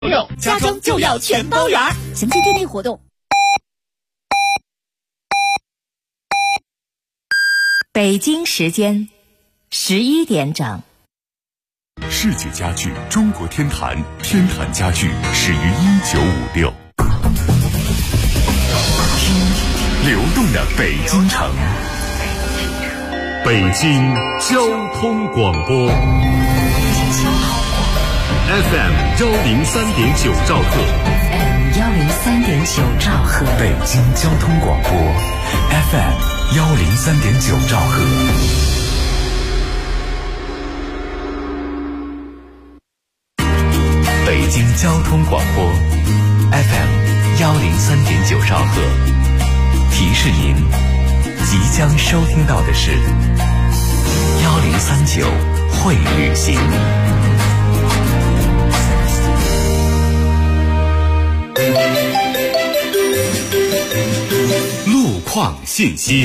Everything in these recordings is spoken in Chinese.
家装就要全包圆，详情店内活动。 北京时间11点整。 世界家具中国天坛，天坛家具始于1956。听流动的北京城，北京交通广播 FM 103.9兆赫 103.9兆赫， 北京交通广播 FM 103.9兆赫。北京交通广播 FM 103.9兆赫，提示您即将收听到的是1039会旅行。路况信息。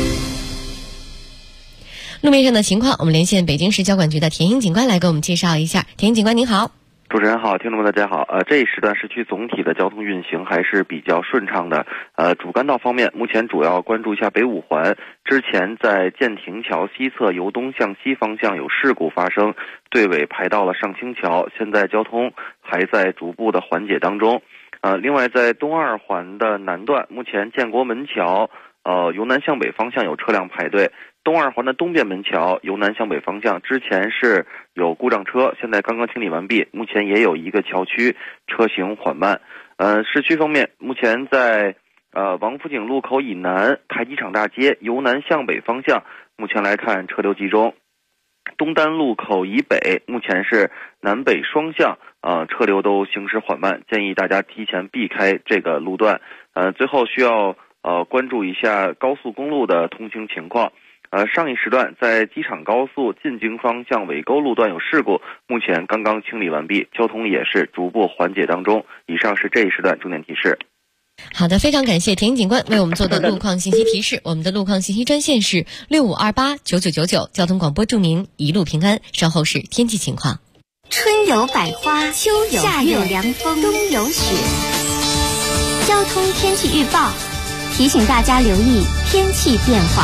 路面上的情况，我们连线北京市交管局的田英警官来给我们介绍一下。田英警官您好。 主持人好，听众们大家好。这一时段市区总体的交通运行还是比较顺畅的。主干道方面，目前主要关注一下北五环。之前在建亭桥西侧由东向西方向有事故发生，队尾排到了上清桥，现在交通还在逐步的缓解当中。另外在东二环的南段，目前建国门桥由南向北方向有车辆排队。东二环的东边门桥由南向北方向之前是有故障车，现在刚刚清理完毕，目前也有一个桥区车行缓慢。市区方面，目前在王府井路口以南台机场大街由南向北方向，目前来看车流集中。东单路口以北目前是南北双向车流都行驶缓慢，建议大家提前避开这个路段。最后需要关注一下高速公路的通行情况。上一时段在机场高速进京方向尾沟路段有事故，目前刚刚清理完毕，交通也是逐步缓解当中。以上是这一时段重点提示。 好的，非常感谢田英警官为我们做的路况信息提示。我们的路况信息专线是65289999，交通广播祝您一路平安。稍后是天气情况。 春有百花，秋有夏有凉风，冬有雪。交通天气预报提醒大家留意天气变化。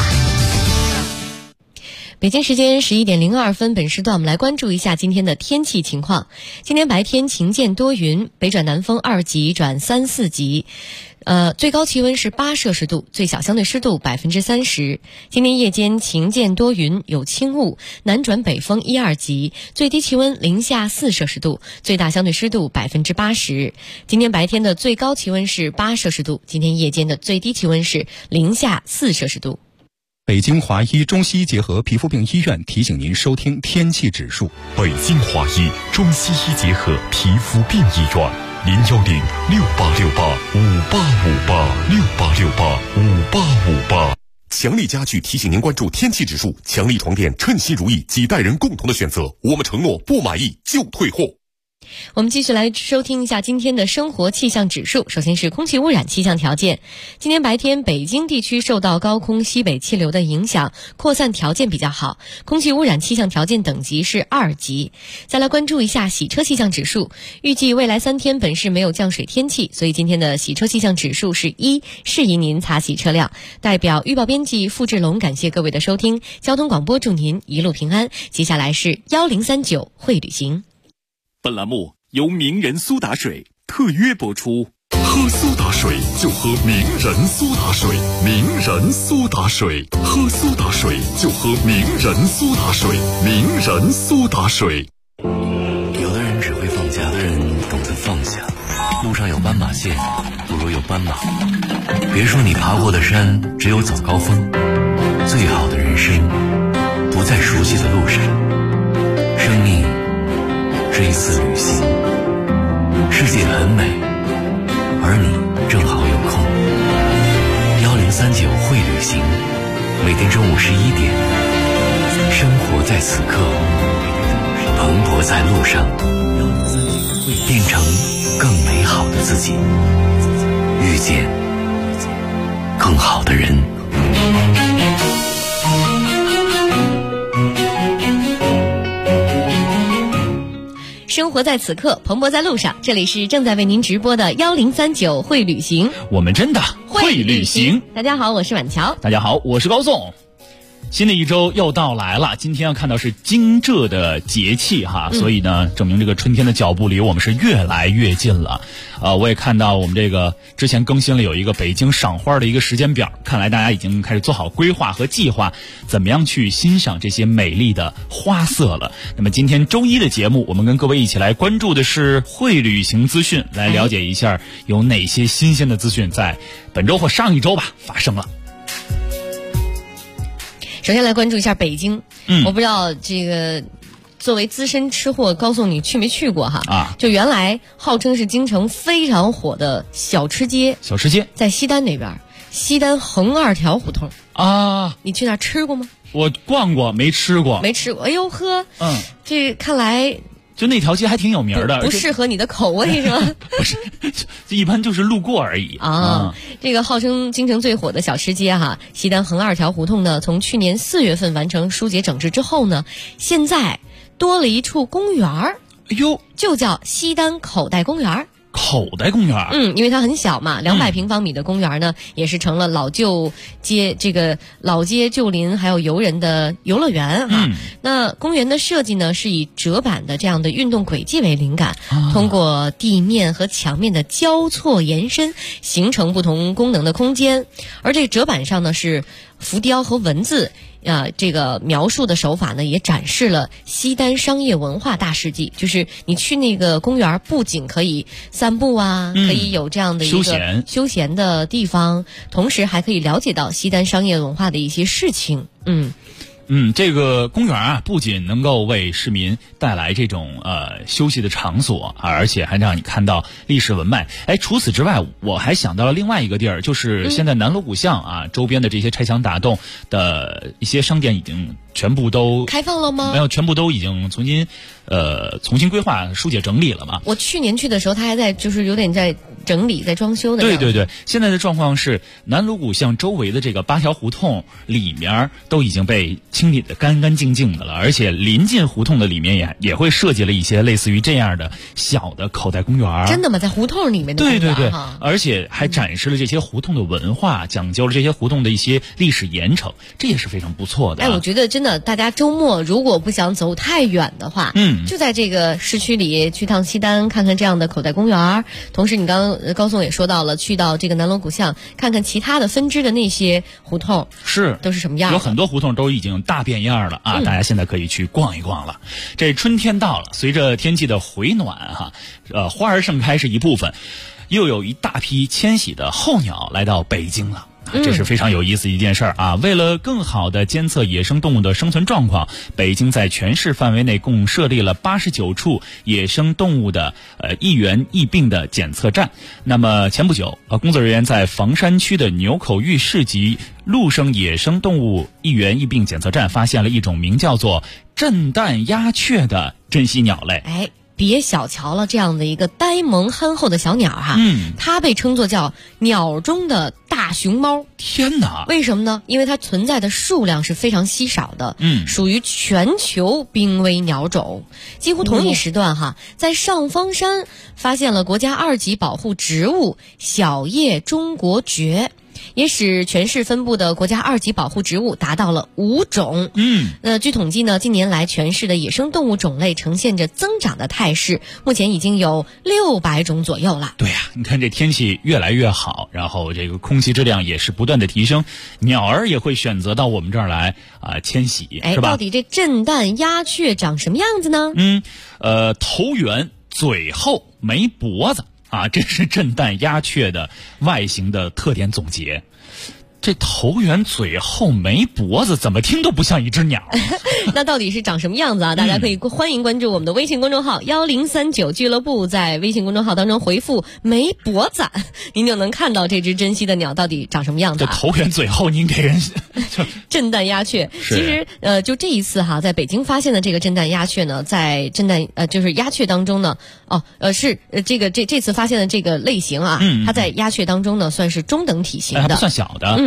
北京时间11点02分，本时段我们来关注一下今天的天气情况。今天白天晴间多云，北转南风2级转3、4级。最高气温是8摄氏度，最小相对湿度30%。今天夜间晴间多云，有轻雾，南转北风1、2级，最低气温零下4摄氏度，最大相对湿度80%。今天白天的最高气温是8摄氏度，今天夜间的最低气温是零下4摄氏度。 北京华医中西医结合皮肤病医院提醒您收听天气指数。北京华医中西医结合皮肤病医院，0106858586858，6885858。强力家具提醒您关注天气指数，强力床垫称心如意，几代人共同的选择，我们承诺不满意就退货。 我们继续来收听一下今天的生活气象指数。首先是空气污染气象条件。今天白天北京地区受到高空西北气流的影响，扩散条件比较好，空气污染气象条件等级是2级。再来关注一下洗车气象指数。预计未来3天本市没有降水天气，所以今天的洗车气象指数是1，适宜您擦洗车辆。代表预报编辑付志龙感谢各位的收听，交通广播祝您一路平安。接下来是1039会旅行。 本栏目由名人苏打水特约播出。喝苏打水就喝名人苏打水，名人苏打水，喝苏打水就喝名人苏打水，名人苏打水。 有的人只会放假，有的人懂得放下。路上有斑马线，不如有斑马。别说你爬过的山只有早高峰，最好的人生不在熟悉的路上。生命是一次旅行，世界很美，而你正好有空。1039会旅行，每天中午11点，生活在此刻，蓬勃在路上，变成更美好的自己，遇见更好的人。 生活在此刻，蓬勃在路上。这里是正在为您直播的1039会旅行， 我们真的会旅行。 大家好，我是婉乔。 大家好，我是高颂。新的一周又到来了，今天要看到是惊蛰的节气哈，所以呢，证明这个春天的脚步离我们是越来越近了。我也看到我们这个之前更新了有一个北京赏花的一个时间表，看来大家已经开始做好规划和计划，怎么样去欣赏这些美丽的花色了。那么今天周一的节目，我们跟各位一起来关注的是会旅行资讯，来了解一下有哪些新鲜的资讯在本周或上一周吧发生了。 首先来关注一下北京，我不知道这个作为资深吃货，高颂你去没去过哈？就原来号称是京城非常火的小吃街，在西单那边，西单横二条胡同啊，你去那儿吃过吗？ 我逛过，没吃过。 哎呦呵，这看来。 就那条街还挺有名的， 不适合你的口味是吗？ 不是，一般就是路过而已啊。这个号称京城最火的小吃街哈，西单横二条胡同呢，从去年4月份完成疏解整治之后呢，现在多了一处公园儿， 哎呦， 就叫西单口袋公园。 口袋公园， 因为它很小嘛，200平方米的公园呢，也是成了老旧街这个老街旧邻还有游人的游乐园哈。那公园的设计呢，是以折板的这样的运动轨迹为灵感，通过地面和墙面的交错延伸，形成不同功能的空间。而这折板上呢是浮雕和文字。这个描述的手法呢，也展示了西单商业文化大事迹。就是你去那个公园，不仅可以散步啊，可以有这样的一个休闲的地方，同时还可以了解到西单商业文化的一些事情。 这个公园啊，不仅能够为市民带来这种休息的场所，而且还让你看到历史文脉。除此之外，我还想到了另外一个地儿，就是现在南锣鼓巷啊周边的这些拆墙打洞的一些商店已经全部都开放了吗？ 没有，全部都已经重新规划、疏解、整理了嘛。 我去年去的时候，它还在就是有点在整理、在装修的样子。 对，现在的状况是南锣鼓巷周围的这个8条胡同里面都已经被清理得干干净净的了，而且临近胡同的里面也会设计了一些类似于这样的小的口袋公园。 真的吗？在胡同里面的公园？ 对，而且还展示了这些胡同的文化，讲究了这些胡同的一些历史盐城，这也是非常不错的。 我觉得真的，大家周末如果不想走太远的话，就在这个市区里去趟西单，看看这样的口袋公园。同时，你刚刚高颂也说到了，去到这个南锣鼓巷，看看其他的分支的那些胡同， 都是什么样的？ 有很多胡同都已经大变样了啊！大家现在可以去逛一逛了。这春天到了，随着天气的回暖花儿盛开是一部分，又有一大批迁徙的候鸟来到北京了。这是非常有意思一件事儿啊！为了更好的监测野生动物的生存状况，北京在全市范围内共设立了89处野生动物的疫源疫病的检测站。那么前不久，工作人员在房山区的牛口峪市级陆生野生动物疫源疫病检测站发现了一种名叫做震旦鸦雀的珍稀鸟类。 别小瞧了这样的一个呆萌憨厚的小鸟哈，它被称作叫鸟中的大熊猫。 天哪！ 为什么呢？因为它存在的数量是非常稀少的，属于全球濒危鸟种。几乎同一时段在上方山发现了国家2级保护植物小叶中国蕨。也使全市分布的国家2级保护植物达到了5种。据统计呢，近年来全市的野生动物种类呈现着增长的态势，目前已经有600种左右了。 对呀，你看这天气越来越好，然后这个空气质量也是不断的提升，鸟儿也会选择到我们这儿来迁徙，是吧？ 到底这震旦鸦雀长什么样子呢？ 头圆，嘴厚，没脖子。这是震旦鸦雀的外形的特点总结。这头圆嘴厚没脖子，怎么听都不像一只鸟。 那到底是长什么样子啊？大家可以欢迎关注我们的微信公众号1039俱乐部，在微信公众号当中回复没脖子，您就能看到这只珍稀的鸟到底长什么样子。 这头圆嘴厚，您给人震旦鸦雀。其实就这一次在北京发现的这个震旦鸦雀呢，在震旦就是鸦雀当中呢，是这次发现的这个类型它在鸦雀当中呢算是中等体型的， 还不算小的。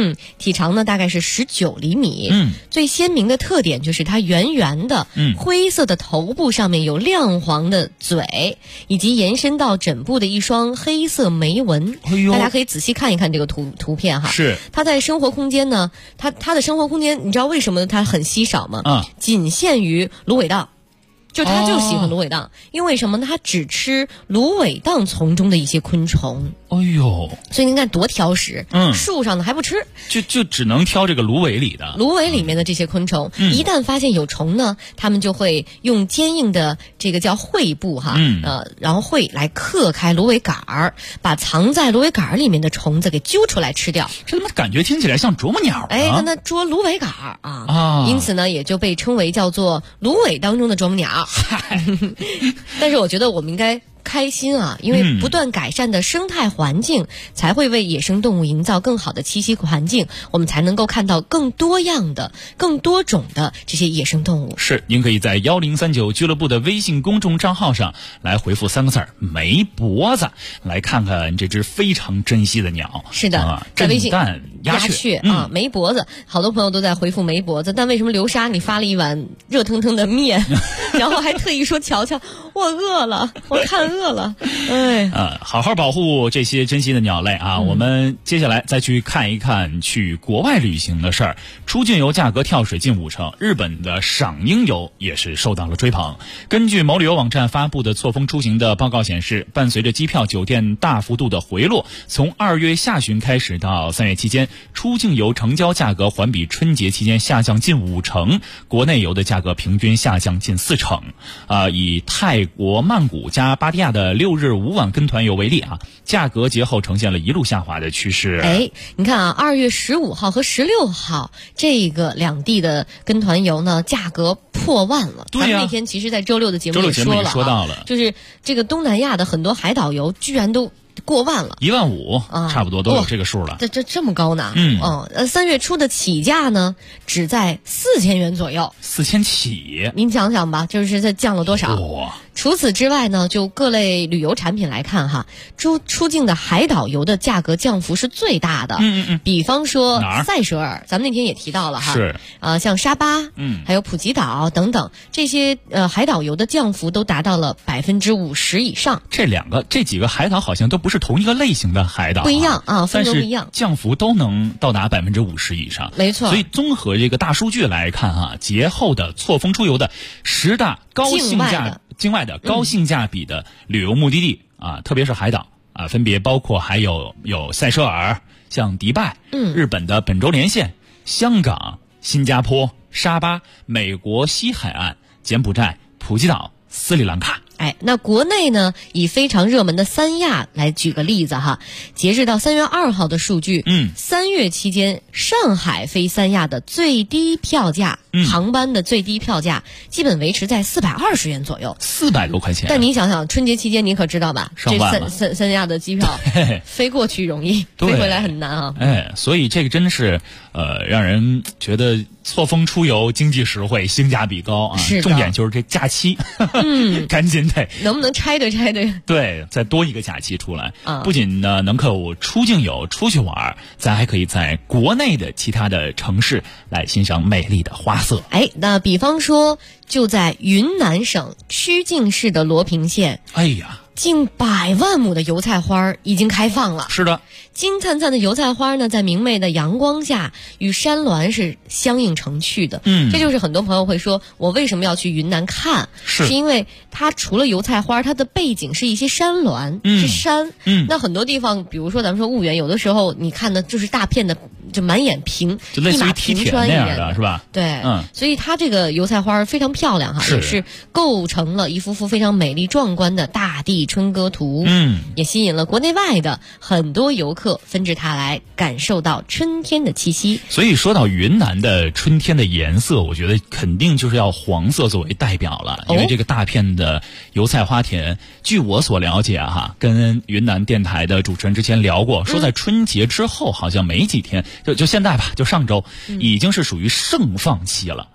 体长呢大概是19厘米。最鲜明的特点就是它圆圆的，灰色的头部上面有亮黄的嘴，以及延伸到枕部的一双黑色眉纹。大家可以仔细看一看这个图片哈。 是。 它在生活空间呢，它的生活空间，你知道为什么它很稀少吗？仅限于芦苇荡。就它就喜欢芦苇荡，因为什么呢？它只吃芦苇荡丛中的一些昆虫。 哎呦， 所以您看多挑食，树上的还不吃， 就只能挑这个芦苇里的。 芦苇里面的这些昆虫，一旦发现有虫呢，它们就会用坚硬的这个叫喙部然后喙来刻开芦苇杆儿，把藏在芦苇杆儿里面的虫子给揪出来吃掉。 这怎么感觉听起来像啄木鸟啊？ 跟它捉芦苇杆儿啊，因此呢，也就被称为叫做芦苇当中的啄木鸟。但是我觉得我们应该开心啊，因为不断改善的生态环境才会为野生动物营造更好的栖息环境，我们才能够看到更多样的、更多种的这些野生动物。 是，您可以在1039俱乐部的微信公众账号上来回复3个字没脖子，来看看这只非常珍惜的鸟。 是的，在微信蛋鸦雀没脖子，好多朋友都在回复没脖子，但为什么流沙你发了一碗热腾腾的面，然后还特意说瞧瞧我饿了，我看饿了。 好好保护这些珍稀的鸟类啊！我们接下来再去看一看去国外旅行的事儿。出境游价格跳水近50%，日本的赏樱游也是受到了追捧。根据某旅游网站发布的错峰出行的报告显示，伴随着机票、酒店大幅度的回落，从2月下旬开始到3月期间，出境游成交价格环比春节期间下降近50%，国内游的价格平均下降近40%。以泰国曼谷加芭提雅的6日5晚跟团游为例价格节后呈现了一路下滑的趋势。 你看2月15号和16号这个两地的跟团游呢，价格破万了。 对呀， 咱们那天其实在周六的节目也说到了， 就是这个东南亚的很多海岛游居然都过万了 ，15000差不多都有这个数了。 这么高呢？3月初的起价呢，只在4000元左右 ，4000起。 您想想吧，就是它降了多少？除此之外呢，就各类旅游产品来看出境的海岛游的价格降幅是最大的。比方说塞舌尔，咱们那天也提到了是像沙巴，还有普吉岛等等这些海岛游的降幅都达到了50%以上。 这几个海岛好像都不是同一个类型的海岛， 不一样风格不一样， 降幅都能到达50%以上。 没错。 所以综合这个大数据来看节后的错峰出游的10大境外的高性价比的旅游目的地特别是海岛分别包括还有塞舌尔、像迪拜、日本的本州连线、香港、新加坡、沙巴、美国西海岸、柬埔寨、普吉岛、斯里兰卡。 那国内呢，以非常热门的三亚来举个例子截至到3月2号的数据，3月期间上海飞三亚的最低票价，航班的最低票价基本维持在420元左右 ，400多块钱。 但你想想，春节期间你可知道吧？ 上万了。 这三亚的机票飞过去容易，飞回来很难所以这个真是让人觉得错峰出游经济实惠，性价比高重点就是这假期，赶紧能不能拆对？ 对，再多一个假期出来不仅呢能够出境游出去玩，咱还可以在国内的其他的城市来欣赏美丽的花色。 那比方说就在云南省曲靖市的罗平县，近100万亩的油菜花已经开放了。 是的， 金灿灿的油菜花呢，在明媚的阳光下与山峦是相映成趣的。这就是很多朋友会说，我为什么要去云南看？是因为它除了油菜花，它的背景是一些山峦，是山。那很多地方，比如说咱们说婺源，有的时候你看的就是大片的，就满眼平， 就类似于梯田那样的，是吧？ 对，所以它这个油菜花非常漂亮也是构成了一幅幅非常美丽壮观的大地春歌图。也吸引了国内外的很多游客纷至沓来，感受到春天的气息。 所以说到云南的春天的颜色，我觉得肯定就是要黄色作为代表了，因为这个大片的油菜花田，据我所了解跟云南电台的主持人之前聊过，说在春节之后好像没几天，就现在吧，就上周已经是属于盛放期了。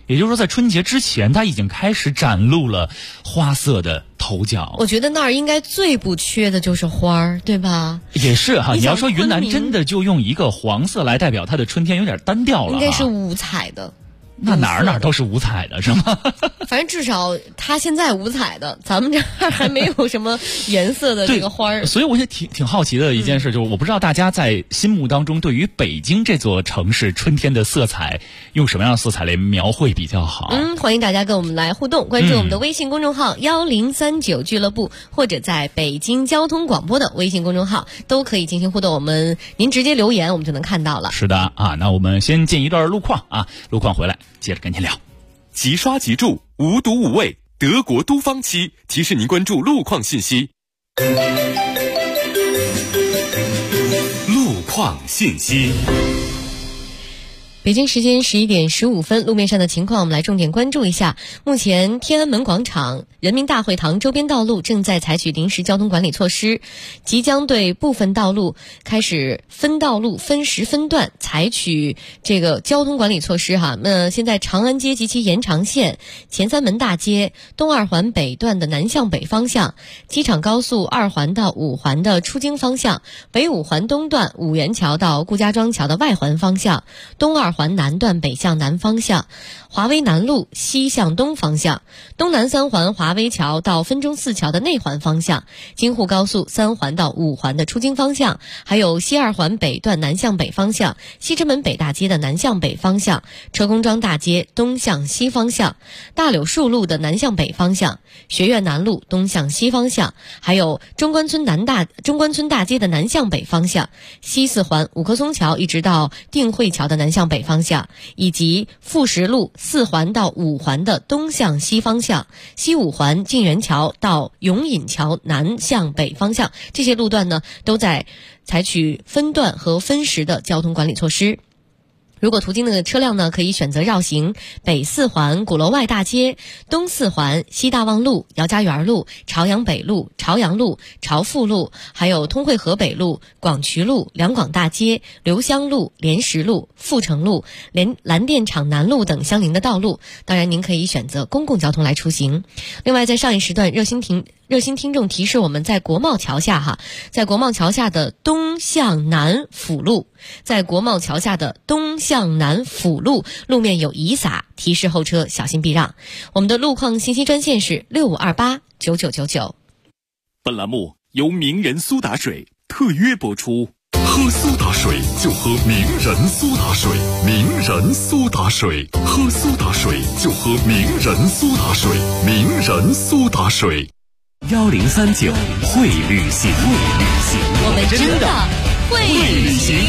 也就是说在春节之前它已经开始展露了花色的头角。 我觉得那儿应该最不缺的就是花儿，对吧？ 也是哈，你要说云南真的就用一个黄色来代表它的春天有点单调了， 应该是五彩的。 那哪儿都是五彩的是吗？ 反正至少它现在五彩的，咱们这儿还没有什么颜色的这个花儿。 所以我也挺好奇的一件事，就是我不知道大家在心目当中对于北京这座城市春天的色彩用什么样的色彩来描绘比较好。 欢迎大家跟我们来互动，关注我们的微信公众号1039俱乐部，或者在北京交通广播的微信公众号都可以进行互动。您直接留言我们就能看到了。 是的啊，那我们先进一段路况啊，路况回来接着跟您聊。 即刷即住，无毒无味，德国都方漆提示您关注路况信息。路况信息。 北京时间11点15分，路面上的情况我们来重点关注一下。目前天安门广场、人民大会堂周边道路正在采取临时交通管理措施，即将对部分道路开始分道路、分时分段采取这个交通管理措施哈。那现在长安街及其延长线、前三门大街、东二环北段的南向北方向、机场高速2环到5环的出京方向、北5环东段五元桥到顾家庄桥的外环方向、东2环南段北向南方向、华威南路西向东方向、东南3环华威桥到分钟寺桥的内环方向、京沪高速3环到5环的出京方向，还有西2环北段南向北方向、西直门北大街的南向北方向、车公庄大街东向西方向、大柳树路的南向北方向、学院南路东向西方向，还有中关村大街的南向北方向、西4环五棵松桥一直到定慧桥的南向北方向，以及富石路4环到5环的东向西方向、西5环晋源桥到永隐桥南向北方向，这些路段呢都在采取分段和分时的交通管理措施。如果途经的车辆呢，可以选择绕行北4环鼓楼外大街、东4环西大望路、姚家园路、朝阳北路、朝阳路、朝富路，还有通惠河北路、广渠路、两广大街、留香路、莲石路、阜成路、蓝电厂南路等相邻的道路。当然您可以选择公共交通来出行。另外在上一时段热心听众提示我们，在国贸桥下在国贸桥下的东向南辅路，在国贸桥下的东向南辅路路面有遗撒，提示后车小心避让。我们的路况信息专线是65289999。 本栏目由名人苏打水特约播出。喝苏打水就喝名人苏打水，名人苏打水，喝苏打水就喝名人苏打水，名人苏打水。 1039会旅行， 我们真的会旅行。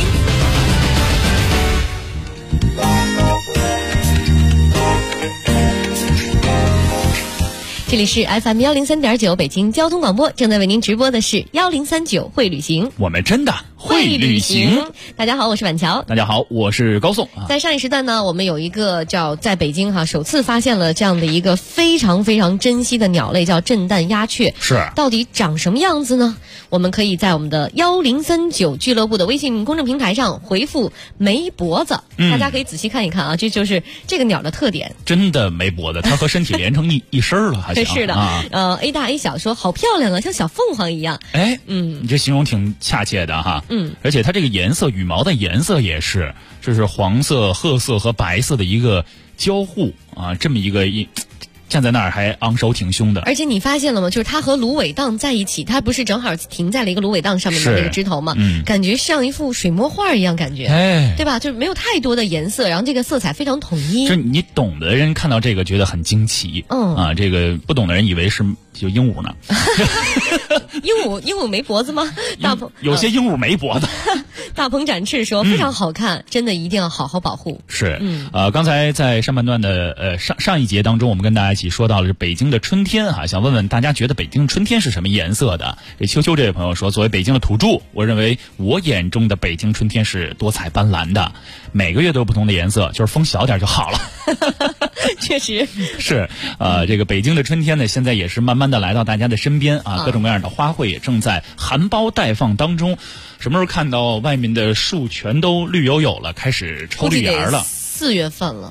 这里是 FM 103.9北京交通广播，正在为您直播的是1039会旅行， 我们真的会旅行。 大家好，我是板桥。 大家好，我是高颂。 在上一时段呢，我们有一个叫在北京首次发现了这样的一个非常非常珍稀的鸟类，叫震旦鸦雀。 是， 到底长什么样子呢？我们可以在我们的1039俱乐部的微信公众平台上回复没脖子，大家可以仔细看一看这就是这个鸟的特点。 真的没脖子，它和身体连成一身了，还行。 是的，A 大 A 小说好漂亮啊，像小凤凰一样。 你这形容挺恰切的哈。而且它这个颜色，羽毛的颜色也是，这是黄色、褐色和白色的一个交互啊，这么一个站在那儿还昂首挺胸的。 而且你发现了吗？就是它和芦苇荡在一起，它不是正好停在了一个芦苇荡上面的那个枝头吗？感觉像一幅水墨画一样，感觉，对吧？就是没有太多的颜色，然后这个色彩非常统一。 就你懂的人看到这个觉得很惊奇，这个不懂的人以为是就鹦鹉呢。 鹦鹉没脖子吗？ 有些鹦鹉没脖子。 大鹏展翅说非常好看，真的一定要好好保护。 是，刚才在上半段的上一节当中，我们跟大家一起说到了北京的春天想问问大家觉得北京春天是什么颜色的？这秋秋这位朋友说，作为北京的土著，我认为我眼中的北京春天是多彩斑斓的，每个月都有不同的颜色，就是风小点就好了。 确实是，这个北京的春天呢，现在也是慢慢的来到大家的身边各种各样的花卉也正在含苞待放当中。什么时候看到外面的树全都绿油油了，开始抽绿芽了？ 4月份了。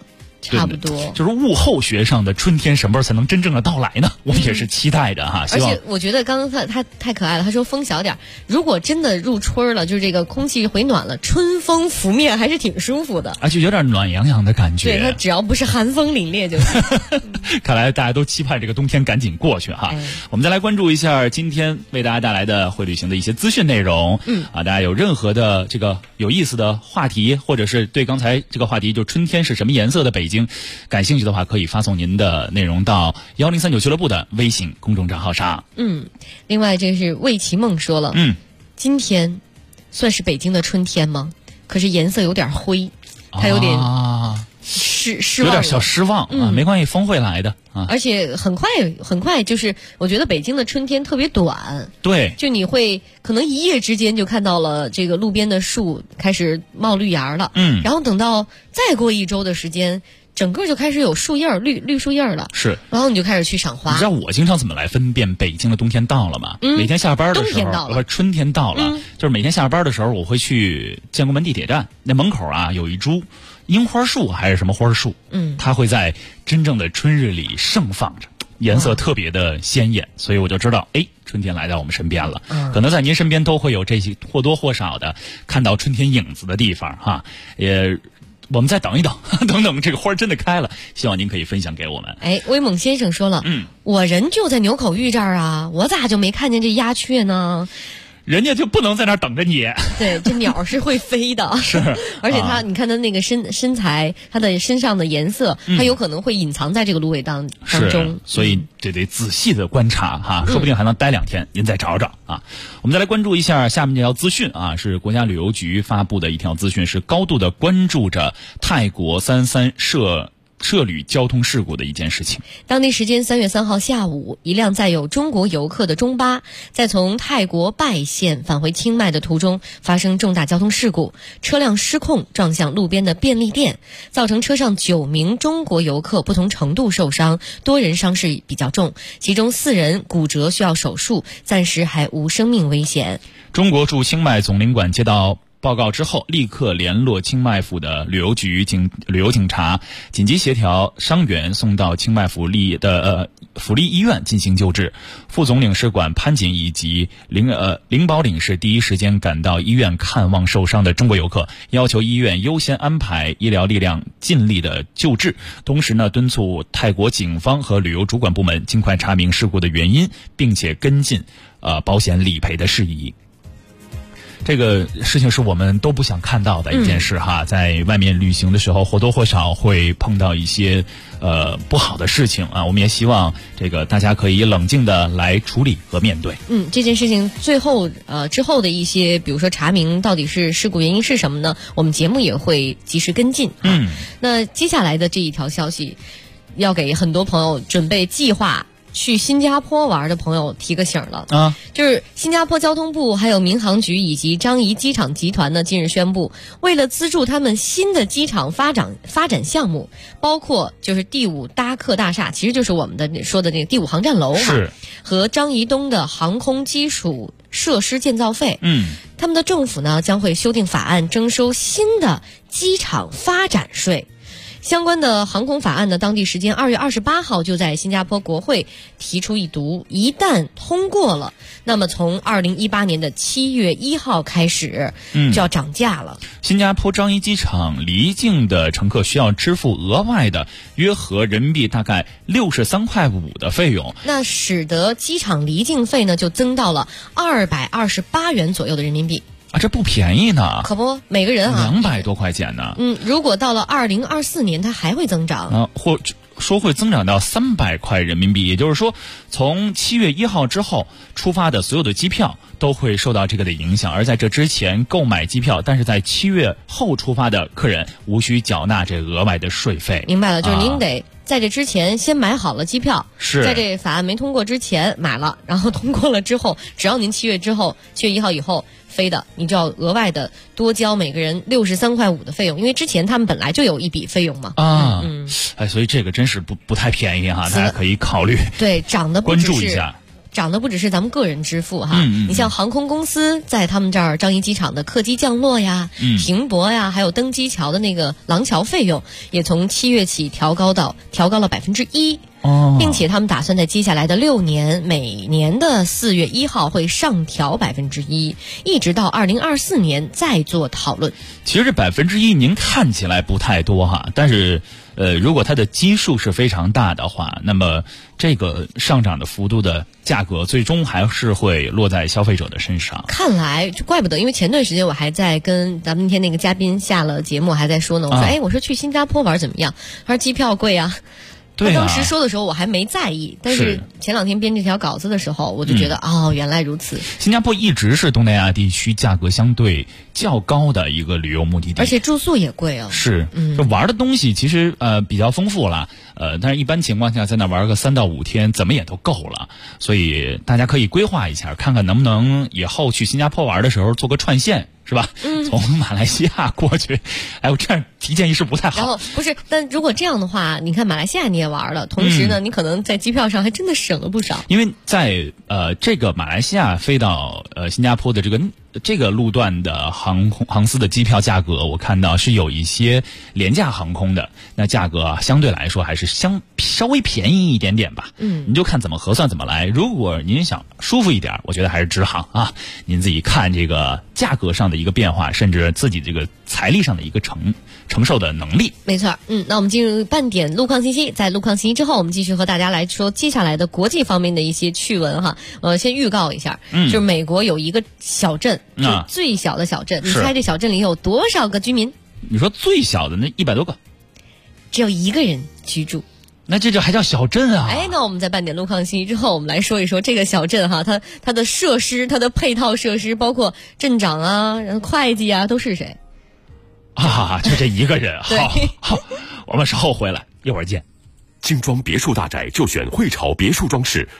差不多。 就是物候学上的春天什么时候才能真正的到来呢？我们也是期待着哈。 而且我觉得刚刚他太可爱了，他说风小点，如果真的入春了，就是这个空气回暖了，春风拂面还是挺舒服的， 而且有点暖洋洋的感觉。 对，它只要不是寒风凛冽就行。 看来大家都期盼这个冬天赶紧过去哈。我们再来关注一下今天为大家带来的会旅行的一些资讯内容。大家有任何的这个有意思的话题，或者是对刚才这个话题就春天是什么颜色的北京感兴趣的话，可以发送您的内容到1039俱乐部的微信公众账号上。 另外这是魏其梦说了，今天算是北京的春天吗？可是颜色有点灰，它有点失望， 有点小失望啊。没关系，风会来的啊。 而且很快，就是我觉得北京的春天特别短。 对， 就你会可能一夜之间就看到了这个路边的树开始冒绿芽了，然后等到再过1周的时间，整个就开始有树叶绿树叶了。是，然后你就开始去赏花。 你知道我经常怎么来分辨北京的冬天到了吗？每天下班的时候， 冬天到了， 春天到了，就是每天下班的时候，我会去建国门地铁站那门口啊，有一株樱花树还是什么花树，它会在真正的春日里盛放着，颜色特别的鲜艳，所以我就知道，春天来到我们身边了。可能在您身边都会有这些或多或少的看到春天影子的地方哈，我们再等一等，等这个花真的开了，希望您可以分享给我们。 威猛先生说了，我人就在纽口峪这儿啊，我咋就没看见这鸦雀呢？ 人家就不能在那儿等着你。 对，这鸟是会飞的。 是， 而且它，你看它那个身材，它的身上的颜色，它有可能会隐藏在这个芦苇当中。 所以这得仔细的观察哈，说不定还能待2天，您再找找啊。我们再来关注一下下面这条资讯啊，是国家旅游局发布的一条资讯，是高度的关注着泰国333涉旅交通事故的一件事情。 当地时间3月3号下午，一辆载有中国游客的中巴在从泰国拜县返回清迈的途中发生重大交通事故，车辆失控撞向路边的便利店，造成车上9名中国游客不同程度受伤，多人伤势比较重，其中4人骨折需要手术，暂时还无生命危险。 中国驻清迈总领馆接到报告之后，立刻联络清迈府的旅游警察，紧急协调伤员送到清迈府立医院进行救治。副总领事馆潘锦以及灵宝领事第一时间赶到医院看望受伤的中国游客，要求医院优先安排医疗力量尽力的救治，同时呢，敦促泰国警方和旅游主管部门尽快查明事故的原因，并且跟进保险理赔的事宜。这个事情是我们都不想看到的一件事哈，在外面旅行的时候或多或少会碰到一些不好的事情啊，我们也希望这个大家可以冷静的来处理和面对。 这件事情最后之后的一些，比如说查明到底是事故原因是什么呢？我们节目也会及时跟进。那接下来的这一条消息，要给很多朋友准备计划去新加坡玩的朋友提个醒了啊！就是新加坡交通部、还有民航局以及樟宜机场集团呢，近日宣布，为了资助他们新的机场发展项目，包括就是第5搭客大厦，其实就是我们的说的这个第5航站楼是和樟宜东的航空基础设施建造费。他们的政府呢将会修订法案，征收新的机场发展税。相关的航空法案呢，当地时间2月28号就在新加坡国会提出一读，一旦通过了，那么从2018年的7月1号开始就要涨价了。 新加坡樟宜机场离境的乘客需要支付额外的约合人民币大概63.5块的费用， 那使得机场离境费呢就增到了228元左右的人民币。 这不便宜呢， 可不，每个人 200多块钱呢。 如果到了2024年，它还会增长或说会增长到300块人民币，也就是说，从7月1号之后出发的所有的机票都会受到这个的影响，而在这之前购买机票，但是在7月后出发的客人无需缴纳这额外的税费。 明白了，就是您得在这之前先买好了机票， 是在这法案没通过之前买了，然后通过了之后，只要您7月1号以后飞的，你就要额外的多交每个人63.5块的费用，因为之前他们本来就有一笔费用嘛。 所以这个真是不太便宜哈，大家可以考虑。 对，涨的关注一下。 涨的不只是咱们个人支付哈，你像航空公司在他们这儿樟宜机场的客机降落呀、停泊呀，还有登机桥的那个廊桥费用，也从7月起调高了1%。并且他们打算在接下来的6年，每年的4月1号会上调1%，一直到2024年再做讨论。 其实这1%您看起来不太多哈，但是如果它的基数是非常大的话，那么这个上涨的幅度的价格最终还是会落在消费者的身上。 看来就怪不得，因为前段时间我还在跟咱们那天那个嘉宾下了节目还在说呢，我说我说去新加坡玩怎么样？他说机票贵啊。他当时说的时候我还没在意，但是前2天编这条稿子的时候，我就觉得原来如此。 新加坡一直是东南亚地区价格相对较高的一个旅游目的地， 而且住宿也贵啊。 是，就玩的东西其实比较丰富了，但是一般情况下在那玩个3到5天怎么也都够了，所以大家可以规划一下，看看能不能以后去新加坡玩的时候做个串线。是吧？从马来西亚过去，我这样提建议是不太好。 然后不是，但如果这样的话，你看马来西亚你也玩了，同时呢，你可能在机票上还真的省了不少。 因为在这个马来西亚飞到新加坡的这个路段的航司的机票价格，我看到是有一些廉价航空的，那价格相对来说还是稍微便宜一点点吧。你就看怎么核算怎么来。如果您想舒服一点，我觉得还是直航啊。您自己看这个价格上的一个变化，甚至自己这个财力上的一个承受的能力。 没错，那我们进入半点路况信息，在路况信息之后，我们继续和大家来说接下来的国际方面的一些趣闻哈。先预告一下，就是美国有一个小镇，就最小的小镇，你猜这小镇里有多少个居民？ 你说最小的那100多个， 只有1个人居住。 那这还叫小镇啊？ 那我们在半点路况信息之后，我们来说一说这个小镇哈，它的设施、它的配套设施，包括镇长啊、会计啊，都是谁？ 就这1个人。好，我们稍后回来，一会儿见。 精装别墅大宅就选汇潮别墅装饰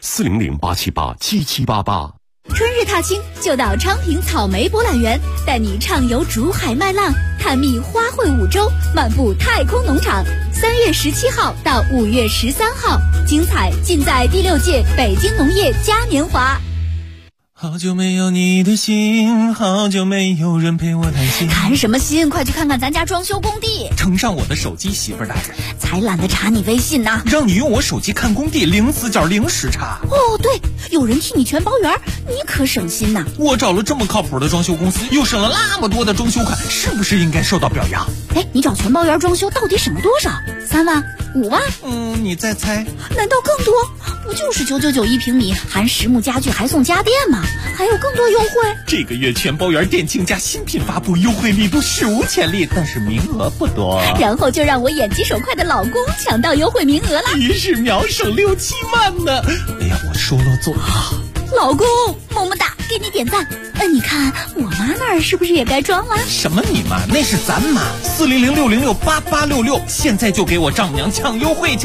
，400-878-7788。 春日踏青就到昌平草莓博览园，带你畅游竹海麦浪，探秘花卉五洲，漫步太空农场。3月17号到5月13号，精彩尽在第6届北京农业嘉年华。 好久没有你的心，好久没有人陪我谈心。 谈什么心？快去看看咱家装修工地。 呈上我的手机，媳妇儿大人。 才懒得查你微信呢。 让你用我手机看工地，零死角零时差。 对，有人替你全包圆，你可省心呐。 我找了这么靠谱的装修公司，又省了那么多的装修款，是不是应该受到表扬？ 你找全包圆装修到底省了多少？3万、5万？ 你再猜？ 难道更多？不就是999一平米，含实木家具还送家电吗？还有更多优惠。 这个月全包圆电竞价新品发布，优惠力度史无前例，但是名额不多。 然后就让我眼疾手快的老公抢到优惠名额了， 于是秒省6-7万呢。我说了做到。 老公，么么哒，给你点赞。你看我妈那儿是不是也该装了？ 什么你妈？那是咱妈。400-606-8866，现在就给我丈母娘抢优惠去。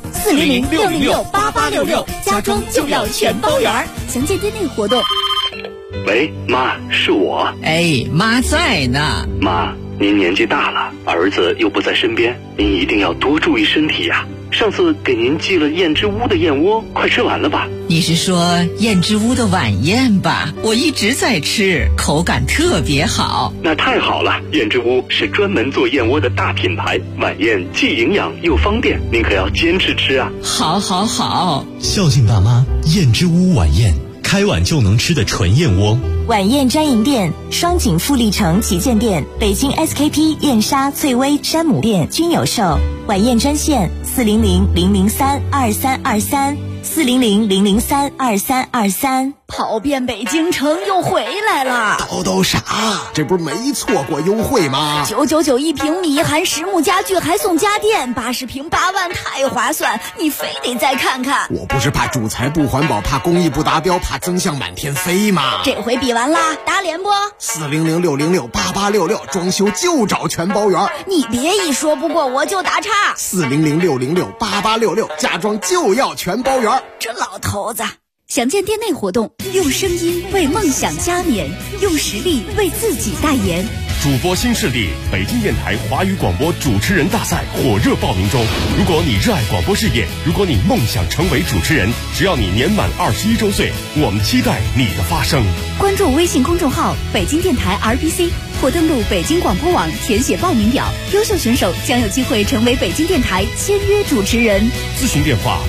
400-606-8866，家装就要全包圆。详见店内活动。 喂，妈，是我。 妈在呢。 妈，您年纪大了，儿子又不在身边，您一定要多注意身体呀。上次给您寄了燕之屋的燕窝，快吃完了吧？ 你是说燕之屋的晚宴吧？我一直在吃，口感特别好。 那太好了，燕之屋是专门做燕窝的大品牌，晚宴既营养又方便，您可要坚持吃啊。 好。 孝敬爸妈，燕之屋晚宴，开碗就能吃的纯燕窝。 晚宴专营店：双井富力城旗舰店、北京 SKP 燕莎、翠微山姆店均有售。晚宴专线400-003-2323，400-003-2323。 跑遍北京城又回来了。 都傻，这不是没错过优惠吗 ？999一平米，含实木家具还送家电，80平8万，太划算，你非得再看看。 我不是怕主材不环保，怕工艺不达标，怕增项满天飞吗？ 这回比完啦，打脸不 ？400-606-8866，装修就找全包圆。 你别一说不过我就打岔。 400-606-8866，家装就要全包圆。 这老头子。详见店内活动，用声音为梦想加冕，用实力为自己代言。 主播新势力北京电台华语广播主持人大赛火热报名中。如果你热爱广播事业，如果你梦想成为主持人，只要你年满21周岁，我们期待你的发声。 关注微信公众号北京电台 RBC 或登录北京广播网填写报名表，优秀选手将有机会成为北京电台签约主持人。 咨询电话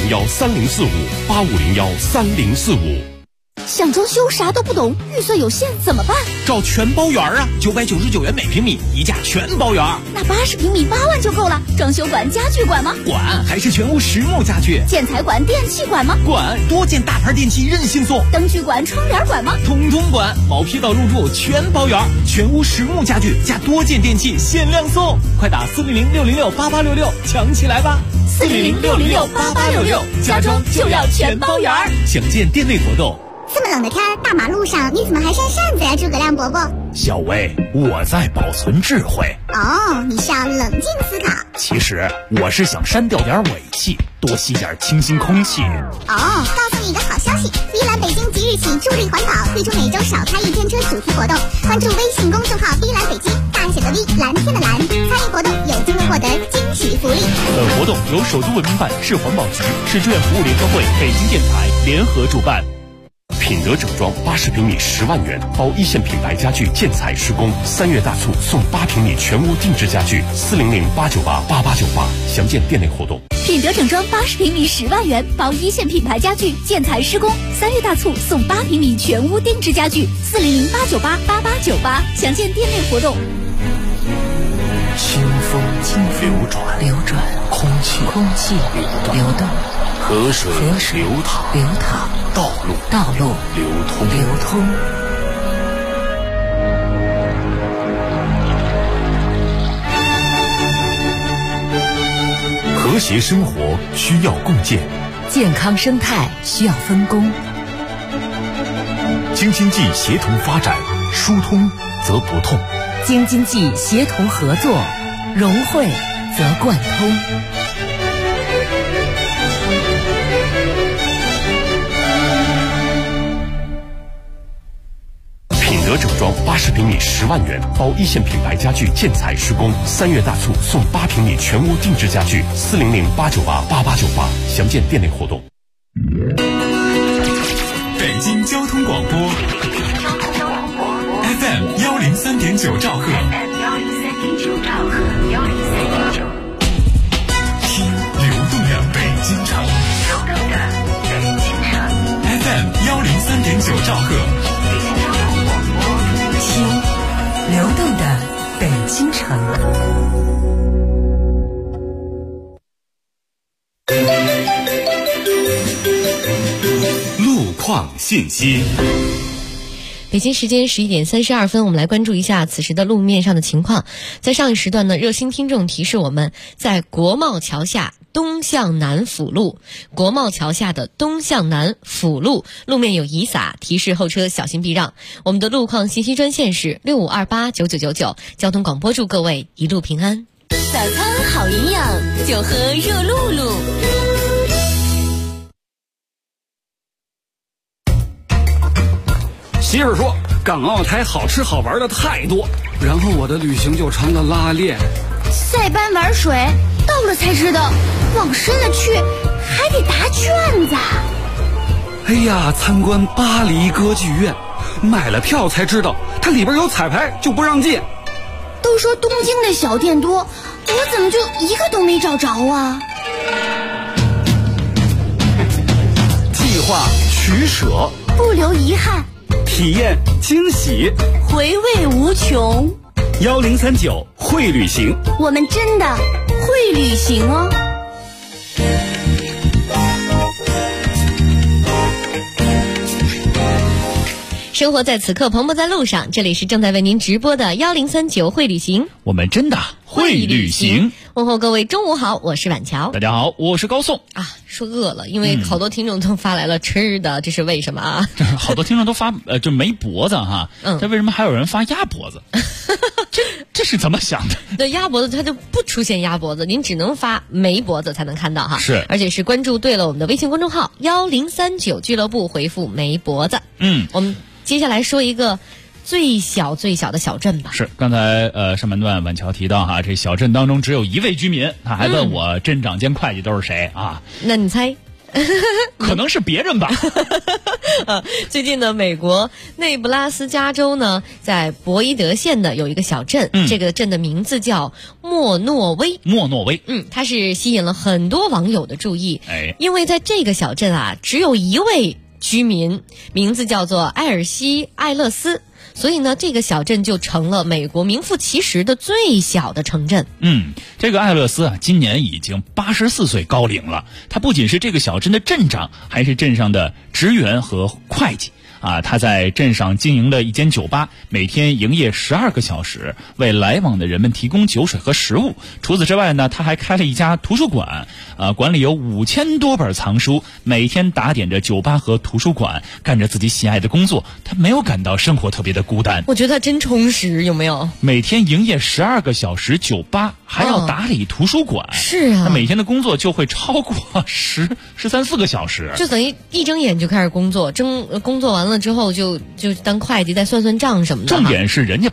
85013045，85013045。 想装修啥都不懂，预算有限怎么办？ 找全包园啊，999元每平米，一价全包园。 那80平米8万就够了。装修管、家具管吗？ 管，还是全屋实木家具。 建材管、电器管吗？ 管，多件大牌电器任性送。 灯具管、窗帘管吗？ 统统管，毛坯到入住全包园，全屋实木家具加多件电器限量送，快打400-606-8866抢起来吧 ！400-606-8866，家装就要全包园。 详见店内活动。 这么冷的天，大马路上你怎么还扇扇子呀，诸葛亮伯伯？ 小薇，我在保存智慧。 哦，你是要冷静思考。 其实我是想删掉点尾气，多吸点清新空气。 哦，告诉你一个好消息，碧蓝北京即日起助力环保，推出每周少开一天车主题活动。关注微信公众号碧蓝北京，大写的 V， 蓝天的蓝，参与活动有机会获得惊喜福利。 本活动由首都文明办、市环保局、市志愿服务联合会、北京电台联合主办。 品德整装80平米10万元，包一线品牌家具建材施工，3月大促送8平米全屋定制家具，400-898-8898，详见店内活动。 品德整装80平米10万元，包一线品牌家具建材施工，3月大促送8平米全屋定制家具，400-898-8898，详见店内活动。 清风流转，空气流动，河水流淌，道路流通。 和谐生活需要共建， 健康生态需要分工。 京津冀协同发展，疏通则不痛； 京津冀协同合作，融汇则贯通。 整装80平米10万元，包一线品牌家具建材施工，3月大促送8平米全屋定制家具，400-898-8898，详见店内活动。 北京交通广播 FM 103.9兆赫，听流动的北京城，FM 103.9兆赫。 流动的北京城。 路况信息。 北京时间11点32分，我们来关注一下此时的路面上的情况。在上一时段呢，热心听众提示我们，在国贸桥下东向南辅路，国贸桥下的东向南辅路路面有遗洒，提示后车小心避让。我们的路况信息专线是65289999，交通广播祝各位一路平安。 早餐好营养，就喝热露露。 媳妇说港澳台好吃好玩的太多，然后我的旅行就成了拉练。 塞班玩水，到了才知道，往深了去还得答卷子。 哎呀，参观巴黎歌剧院，买了票才知道它里边有彩排，就不让进。 都说东京的小店多，我怎么就一个都没找着啊？ 计划取舍， 不留遗憾， 体验惊喜， 回味无穷。 1039会旅行， 我们真的会旅行哦。 生活在此刻，蓬勃在路上。这里是正在为您直播的1039会旅行， 我们真的会旅行。 问候各位中午好，我是婉乔。 大家好，我是高颂啊。说饿了，因为好多听众都发来了吃的，这是为什么啊？ 好多听众都发就没脖子哈，这为什么还有人发鸭脖子？这是怎么想的？ 对，鸭脖子它就不出现鸭脖子，您只能发没脖子才能看到哈。 是， 而且是关注对了我们的微信公众号1039俱乐部，回复没脖子。 我们接下来说一个最小的小镇吧。 是，刚才上半段晚桥提到哈，这小镇当中只有1位居民，他还问我镇长兼会计都是谁啊？ 那你猜？ 可能是别人吧。 最近呢，美国内布拉斯加州呢，在博伊德县的有一个小镇，这个镇的名字叫莫诺威。它是吸引了很多网友的注意，因为在这个小镇啊，只有1位居民，名字叫做埃尔西·艾勒斯。所以呢，这个小镇就成了美国名副其实的最小的城镇。 这个艾勒斯啊，今年已经84岁高龄了。他不仅是这个小镇的镇长，还是镇上的职员和会计。他在镇上经营了一间酒吧，每天营业12个小时，为来往的人们提供酒水和食物。除此之外呢，他还开了一家图书馆，馆里有5000多本藏书，每天打点着酒吧和图书馆，干着自己喜爱的工作。他没有感到生活特别的孤单。 我觉得他真充实，有没有？ 每天营业12个小时酒吧，还要打理图书馆。 是啊， 他每天的工作就会超过13-14个小时， 就等于一睁眼就开始工作，工作完了之后就当会计，再算算账什么的。 重点是人家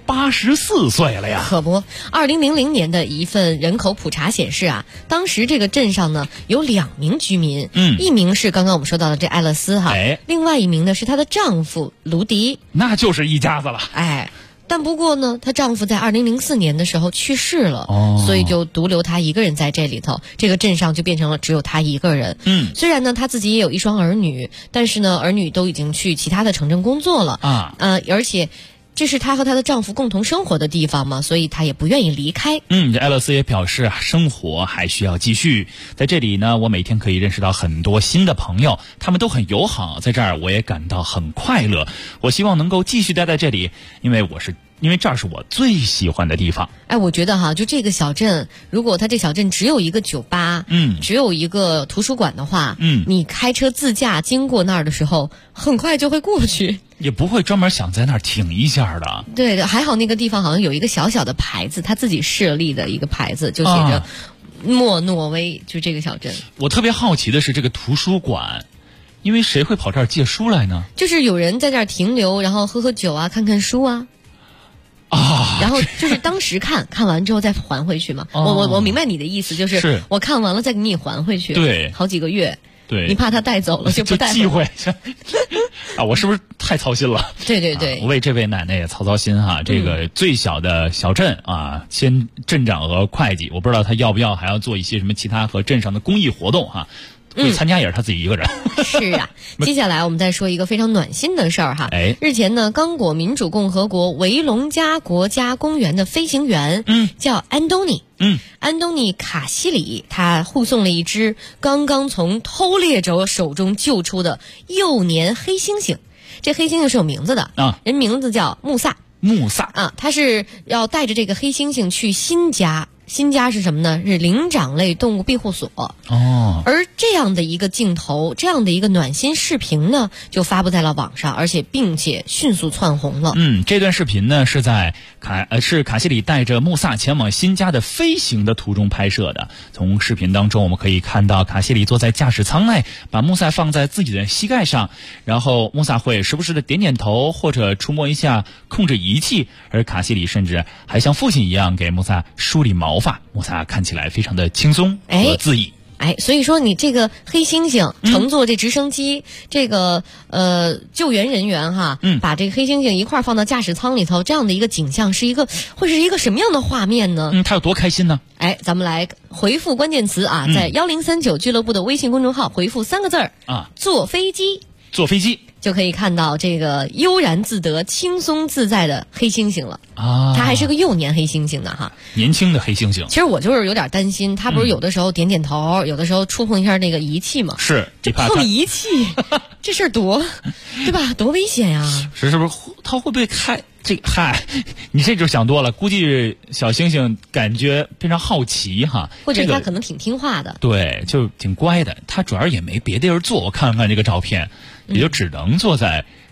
84岁了呀。 可不，2000年的一份人口普查显示啊，当时这个镇上呢有2名居民，一名是刚刚我们说到的这艾勒斯哈，另外一名呢是她的丈夫卢迪， 那就是一家子了。 但不过呢，她丈夫在2004年的时候去世了，所以就独留她一个人在这里头，这个镇上就变成了只有她一个人。虽然呢，她自己也有一双儿女，但是呢，儿女都已经去其他的城镇工作了而且这是她和她的丈夫共同生活的地方嘛，所以她也不愿意离开。 这艾勒斯也表示生活还需要继续。在这里呢，我每天可以认识到很多新的朋友，他们都很友好，在这儿我也感到很快乐。我希望能够继续待在这里，因为这儿是我最喜欢的地方。 我觉得哈，就这个小镇，如果它这小镇只有一个酒吧，只有一个图书馆的话，你开车自驾经过那儿的时候，很快就会过去， 也不会专门想在那儿停一下的。 对，还好那个地方好像有一个小小的牌子，他自己设立的一个牌子，就写着莫诺威，就这个小镇。 我特别好奇的是这个图书馆，因为谁会跑这儿借书来呢？ 就是有人在这儿停留，然后喝喝酒啊，看看书啊。然后就是当时看完之后再还回去嘛。我明白你的意思，就是我看完了再给你还回去。 对， 好几个月。 对， 你怕他带走了就不带走。 忌讳我是不是太操心了？ 对， 我为这位奶奶也操心哈。这个最小的小镇先镇长和会计，我不知道他要不要还要做一些什么其他和镇上的公益活动哈。会参加也是他自己一个人。 是啊，接下来我们再说一个非常暖心的事儿哈。日前呢，刚果民主共和国维隆加国家公园的飞行员，叫安东尼，安东尼卡西里，他护送了一只刚刚从偷猎者手中救出的幼年黑猩猩。这黑猩猩是有名字的人名字叫穆萨他是要带着这个黑猩猩去新家是什么呢？是灵长类动物庇护所。而这样的一个镜头，这样的一个暖心视频呢，就发布在了网上，并且迅速窜红了。 这段视频呢是在卡西里带着穆萨前往新家的飞行的途中拍摄的。从视频当中我们可以看到，卡西里坐在驾驶舱内，把穆萨放在自己的膝盖上，然后穆萨会时不时的点点头或者触摸一下控制仪器，而卡西里甚至还像父亲一样给穆萨梳理毛发。穆萨看起来非常的轻松和恣意。 所以说你这个黑猩猩乘坐这直升机，这个救援人员把这个黑猩猩一块放到驾驶舱里头，这样的一个景象会是一个什么样的画面呢？ 他有多开心呢？ 咱们来回复关键词在1039俱乐部的微信公众号回复3个字儿坐飞机就可以看到这个悠然自得、轻松自在的黑猩猩了它还是个幼年黑猩猩呢年轻的黑猩猩。 其实我就是有点担心，他不是有的时候点点头，有的时候触碰一下那个仪器嘛。 是， 这碰仪器这事儿对吧？多危险呀！ 是不是他会不会开？你这就想多了。估计小猩猩感觉非常好奇或者他可能挺听话的。 对，就挺乖的。他主要也没别地儿坐，我看看这个照片，也就只能坐在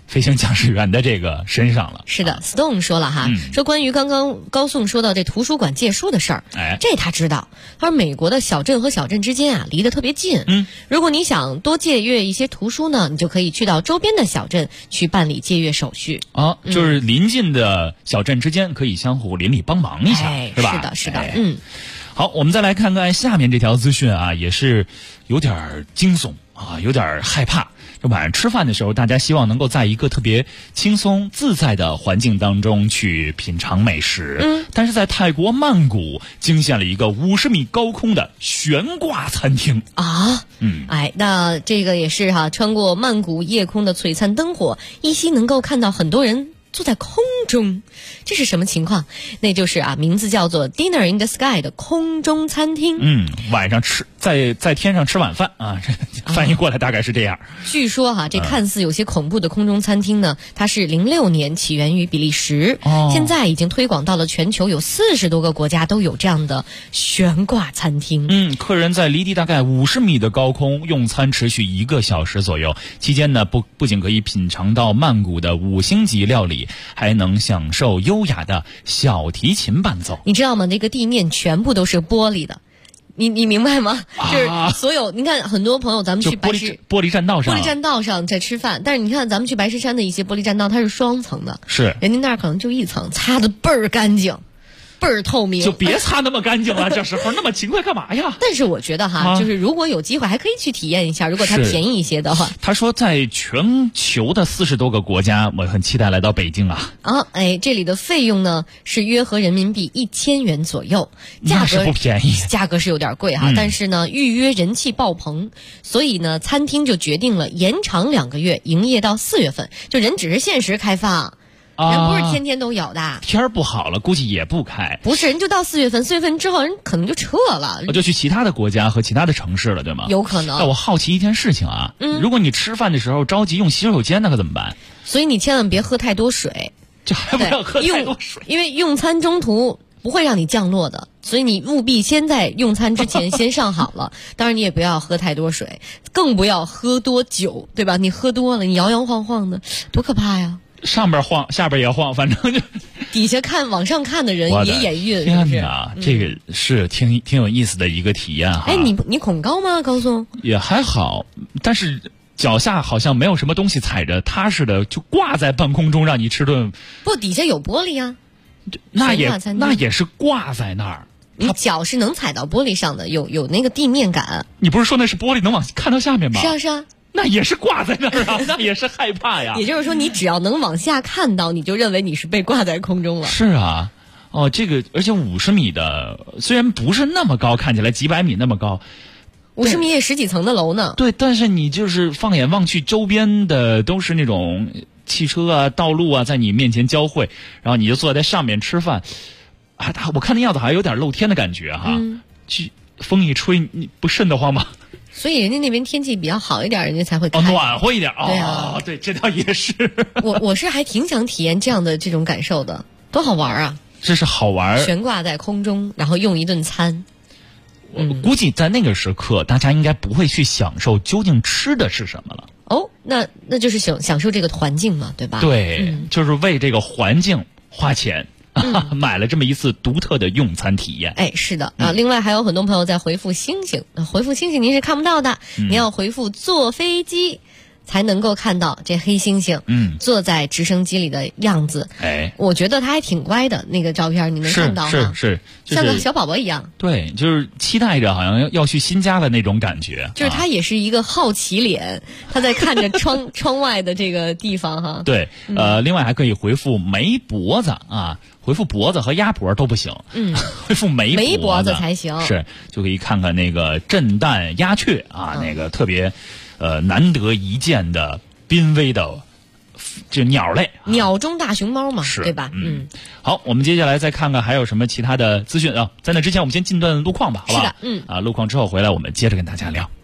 飞行驾驶员的这个身上了。 是的，Stone 说了哈，说关于刚刚高颂说到这图书馆借书的事儿，这他知道。他说美国的小镇和小镇之间啊离得特别近，如果你想多借阅一些图书呢，你就可以去到周边的小镇去办理借阅手续。 就是临近的小镇之间可以相互邻里帮忙一下，是吧？ 是的， 好，我们再来看看下面这条资讯啊，也是有点惊悚啊，有点害怕。就晚上吃饭的时候，大家希望能够在一个特别轻松自在的环境当中去品尝美食。但是在泰国曼谷惊现了一个50米高空的悬挂餐厅啊！那这个也是哈，穿过曼谷夜空的璀璨灯火，依稀能够看到很多人坐在空中，这是什么情况？那就是名字叫做 Dinner in the Sky 的空中餐厅。 晚上吃在天上吃晚饭啊，这翻译过来大概是这样。 据说这看似有些恐怖的空中餐厅呢，它是06年起源于比利时，现在已经推广到了全球，有40多个国家都有这样的悬挂餐厅。 客人在离地大概50米的高空用餐，持续1个小时左右。期间呢，不仅可以品尝到曼谷的5星级料理，还能享受优雅的小提琴伴奏。 你知道吗？那个地面全部都是玻璃的。你明白吗？就是所有，你看很多朋友咱们去玻璃栈道上在吃饭，但是你看咱们去白石山的一些玻璃栈道，它是双层的， 是人家那儿可能就1层，擦的倍儿干净，倍儿透明。 就别擦那么干净了，这时候那么勤快干嘛呀？ 但是我觉得就是如果有机会还可以去体验一下，如果它便宜一些的话。 他说在全球的40多个国家，我很期待来到北京啊。 这里的费用呢是约合人民币1000元左右， 那是不便宜， 价格是有点贵哈。但是呢，预约人气爆棚，所以呢，餐厅就决定了延长2个月，营业到4月份，就人只是限时开放。人不是天天都有的， 天儿不好了，估计也不开。 不是，人就到4月份，4月份之后人可能就撤了， 就去其他的国家和其他的城市了，对吗？ 有可能。 但我好奇一件事情啊，如果你吃饭的时候着急用洗手间，那可怎么办？ 所以你千万别喝太多水， 这还不要喝太多水， 因为用餐中途不会让你降落的，所以你务必先在用餐之前先上好了。当然你也不要喝太多水，更不要喝多酒，对吧？你喝多了，你摇摇晃晃的，多可怕呀！ 上边晃，下边也晃，反正就底下往上看的人也眼晕。 天哪，这个是挺有意思的一个体验哈。 你恐高吗？高松也还好，但是脚下好像没有什么东西踩着，踏实的就挂在半空中让你吃顿。 不，底下有玻璃啊， 那也是挂在那儿。 你脚是能踩到玻璃上的，有那个地面感。 你不是说那是玻璃能看到下面吗？ 是啊。 那也是挂在那儿啊，那也是害怕呀。 也就是说，你只要能往下看到，你就认为你是被挂在空中了。 是啊，这个而且50米的，虽然不是那么高，看起来几百米那么高 ，50米也10几层的楼呢。 对，但是你就是放眼望去，周边的都是那种汽车啊、道路啊，在你面前交汇，然后你就坐在上面吃饭，我看那样子好像有点露天的感觉哈。风一吹，你不瘆得慌吗？ 所以人家那边天气比较好一点，人家才会开暖和一点。 对啊， 对，这倒也是。 我是还挺想体验这样的这种感受的，多好玩啊！ 这是好玩， 悬挂在空中，然后用一顿餐。 我估计在那个时刻，大家应该不会去享受究竟吃的是什么了。 那就是享受这个环境嘛，对吧？ 对，就是为这个环境花钱。买了这么一次独特的用餐体验。 是的另外还有很多朋友在回复星星，回复星星您是看不到的，你要回复坐飞机才能够看到这黑猩猩坐在直升机里的样子。我觉得他还挺乖的，那个照片你能看到吗？ 是像个小宝宝一样。 对，就是期待着好像要去新家的那种感觉。 就是他也是一个好奇脸，他在看着窗外的这个地方哈。 对，另外还可以回复没脖子啊，回复脖子和鸭脖都不行，回复没脖子才行。 是，就可以看看那个震旦鸦雀啊，那个特别难得一见的濒危的这鸟类， 鸟中大熊猫嘛， 是对吧？ 好，我们接下来再看看还有什么其他的资讯啊。在那之前，我们先进段路况吧，好吧？ 是的， 路况之后回来，我们接着跟大家聊。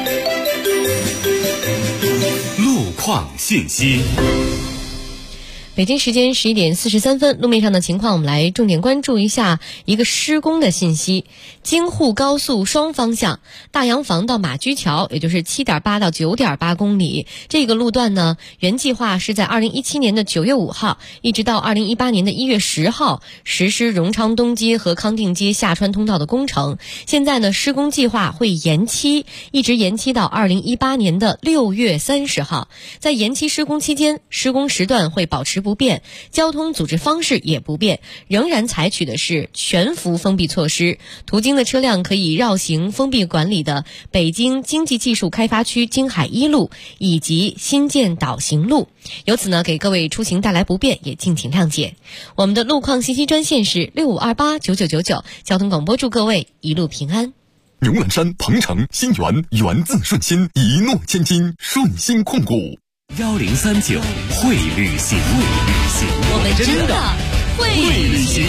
路况信息。 北京时间11点43分，路面上的情况我们来重点关注一下一个施工的信息。京沪高速双方向大洋房到马驹桥，也就是 7.8 到 9.8 公里，这个路段呢，原计划是在2017年的9月5号一直到2018年的1月10号实施荣昌东街和康定街下穿通道的工程。现在呢，施工计划会延期，一直延期到2018年的6月30号。在延期施工期间，施工时段会保持不变，交通组织方式也不变，仍然采取的是全幅封闭措施。途经的车辆可以绕行封闭管理的北京经济技术开发区京海一路以及新建岛行路。由此呢，给各位出行带来不便，也敬请谅解。我们的路况信息专线是65289999，交通广播祝各位一路平安。 牛栏山、鹏城、新源，源自顺心，一诺千金，顺心控股。 1039会旅行， 我们真的会旅行。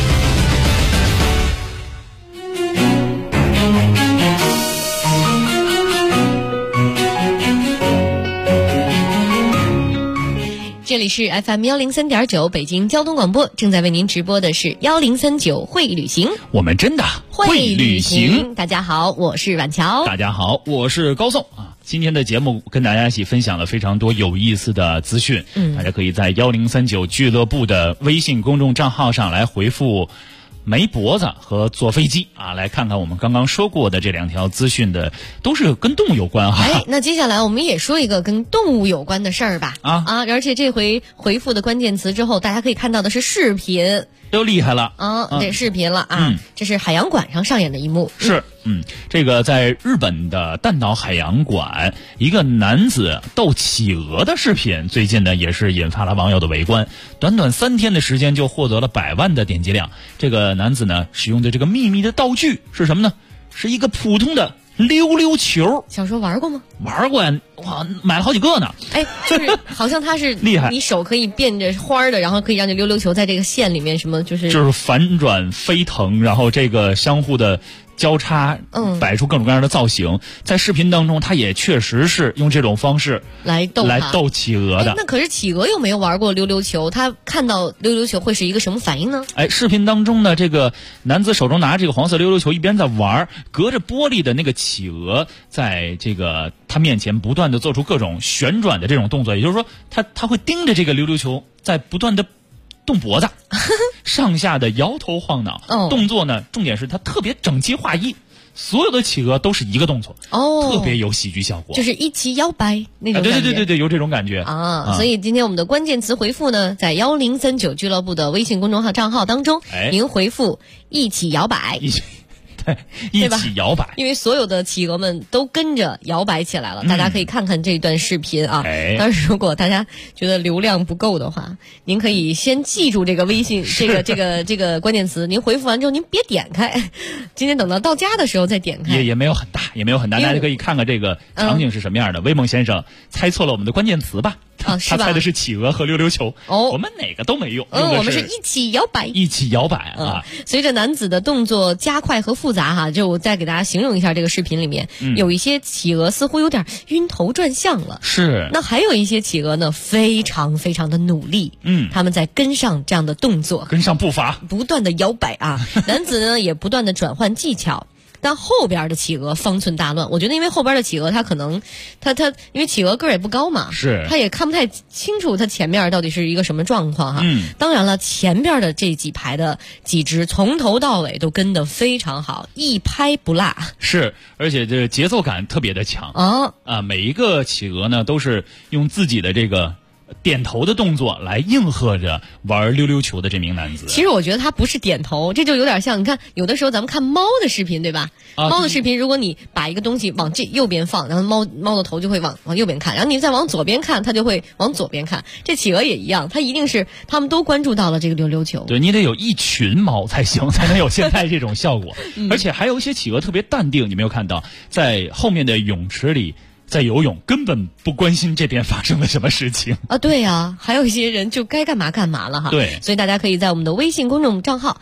这里是 FM 103.9北京交通广播，正在为您直播的是1039会旅行， 我们真的会旅行。 大家好，我是婉乔。 大家好，我是高颂啊。今天的节目跟大家一起分享了非常多有意思的资讯，大家可以在1039俱乐部的微信公众账号上来回复没脖子和坐飞机啊，来看看我们刚刚说过的这两条资讯的都是跟动物有关哈。 那接下来我们也说一个跟动物有关的事儿吧。而且这回回复的关键词之后，大家可以看到的是视频。 都厉害了这视频了啊！这是海洋馆上上演的一幕。 是，这个在日本的弹岛海洋馆，一个男子斗企鹅的视频，最近呢也是引发了网友的围观。短短3天的时间就获得了100万的点击量。这个男子呢使用的这个秘密的道具是什么呢？是一个普通的溜溜球。 小时候玩过吗？ 玩过呀，哇，买了好几个呢。 就是好像它是厉害， 你手可以变着花的，然后可以让这溜溜球在这个线里面什么就是反转飞腾，然后这个相互的交叉，摆出各种各样的造型。在视频当中，他也确实是用这种方式来斗企鹅的。 那可是企鹅又没有玩过溜溜球，他看到溜溜球会是一个什么反应呢？ 视频当中呢，这个男子手中拿着这个黄色溜溜球，一边在玩，隔着玻璃的那个企鹅在这个他面前不断的做出各种旋转的这种动作，也就是说，他会盯着这个溜溜球在不断的动脖子，上下的摇头晃脑，动作呢，重点是它特别整齐划一，所有的企鹅都是一个动作，特别有喜剧效果， 就是一起摇摆那种感觉。对，有这种感觉所以今天我们的关键词回复呢，在1039俱乐部的微信公众号账号当中，您回复一起摇摆。 一起摇摆， 因为所有的企鹅们都跟着摇摆起来了。大家可以看看这段视频啊。当然，如果大家觉得流量不够的话，您可以先记住这个微信这个关键词，您回复完之后您别点开，今天等到家的时候再点开。 也没有很大，大家可以看看这个场景是什么样的。威猛先生猜错了我们的关键词吧？他猜的是企鹅和溜溜球，我们哪个都没用。 我们是一起摇摆， 一起摇摆啊！ 随着男子的动作加快和复杂哈，就我再给大家形容一下这个视频里面，有一些企鹅似乎有点晕头转向了， 是。 那还有一些企鹅呢，非常非常的努力，他们在跟上这样的动作， 跟上步伐， 不断的摇摆啊。男子呢也不断的转换技巧。但后边的企鹅方寸大乱，我觉得因为后边的企鹅它可能它因为企鹅个儿也不高嘛， 是它也看不太清楚它前面到底是一个什么状况哈。当然了，前边的这几排的几只从头到尾都跟得非常好，一拍不落。 是，而且这节奏感特别的强每一个企鹅呢都是用自己的这个点头的动作来应和着玩溜溜球的这名男子。 其实我觉得他不是点头，这就有点像你看有的时候咱们看猫的视频对吧？猫的视频如果你把一个东西往右边放，然后猫的头就会往右边看，然后你再往左边看，它就会往左边看。这企鹅也一样，它一定是他们都关注到了这个溜溜球。 对，你得有一群猫才行，才能有现在这种效果。而且还有一些企鹅特别淡定，你没有看到在后面的泳池里在游泳，根本不关心这边发生了什么事情啊！对啊，还有一些人就该干嘛干嘛了哈。 对， 所以大家可以在我们的微信公众账号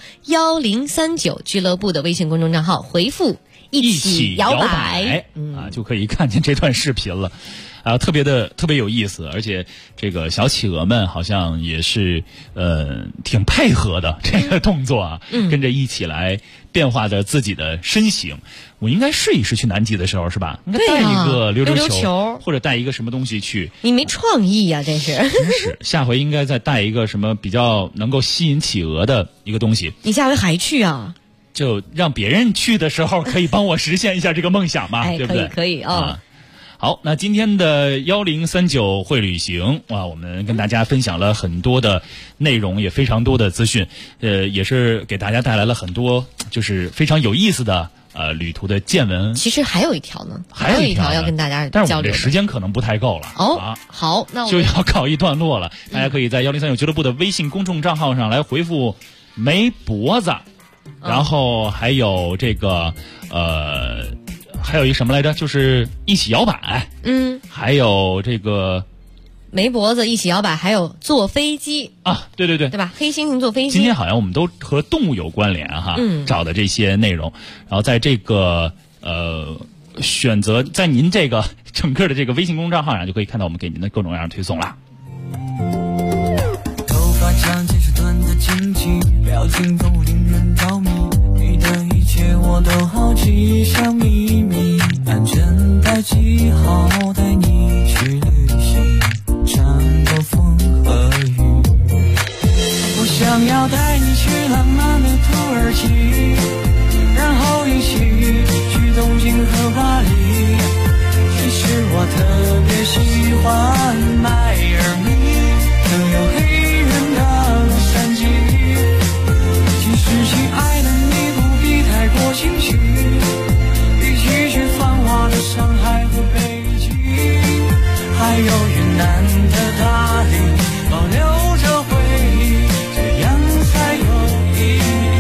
1039俱乐部的微信公众账号回复一起摇摆就可以看见这段视频了。 特别有意思，而且这个小企鹅们好像也是挺配合的这个动作啊，跟着一起来变化着自己的身形。我应该试一试去南极的时候是吧？应该带一个溜溜球，或者带一个什么东西去。 你没创意呀，这是。 真是，下回应该再带一个什么比较能够吸引企鹅的一个东西。 你下回还去啊？ 就让别人去的时候可以帮我实现一下这个梦想嘛，对不对？ 可以啊。 好，那今天的1039会旅行我们跟大家分享了很多的内容，也非常多的资讯，也是给大家带来了很多就是非常有意思的旅途的见闻。 其实还有一条呢，还有一条要跟大家交流， 但是我们这时间可能不太够了好，那就要告一段落了。大家可以在1039俱乐部的微信公众账号上来回复没脖子，然后还有这个还有一什么来着？就是一起摇摆，还有这个没脖子，一起摇摆，还有坐飞机啊，对吧？黑猩猩坐飞机。 今天好像我们都和动物有关联哈，找的这些内容，然后在这个选择在您这个整个的这个微信公众账号上就可以看到我们给您的各种各样的推送啦。 头发长见识短的惊奇，表情都令人着迷，你的一切我都好奇，像秘密，安全带系好，带你去旅行，穿过风和雨。我想要带你去浪漫的土耳其，然后一起去东京和巴黎。其实我特别喜欢迈阿密，更有黑人的山脊。其实亲爱的你不必太过清晰，比起去繁华的上海和北京，还有云南的大理，保留着回忆，这样才有意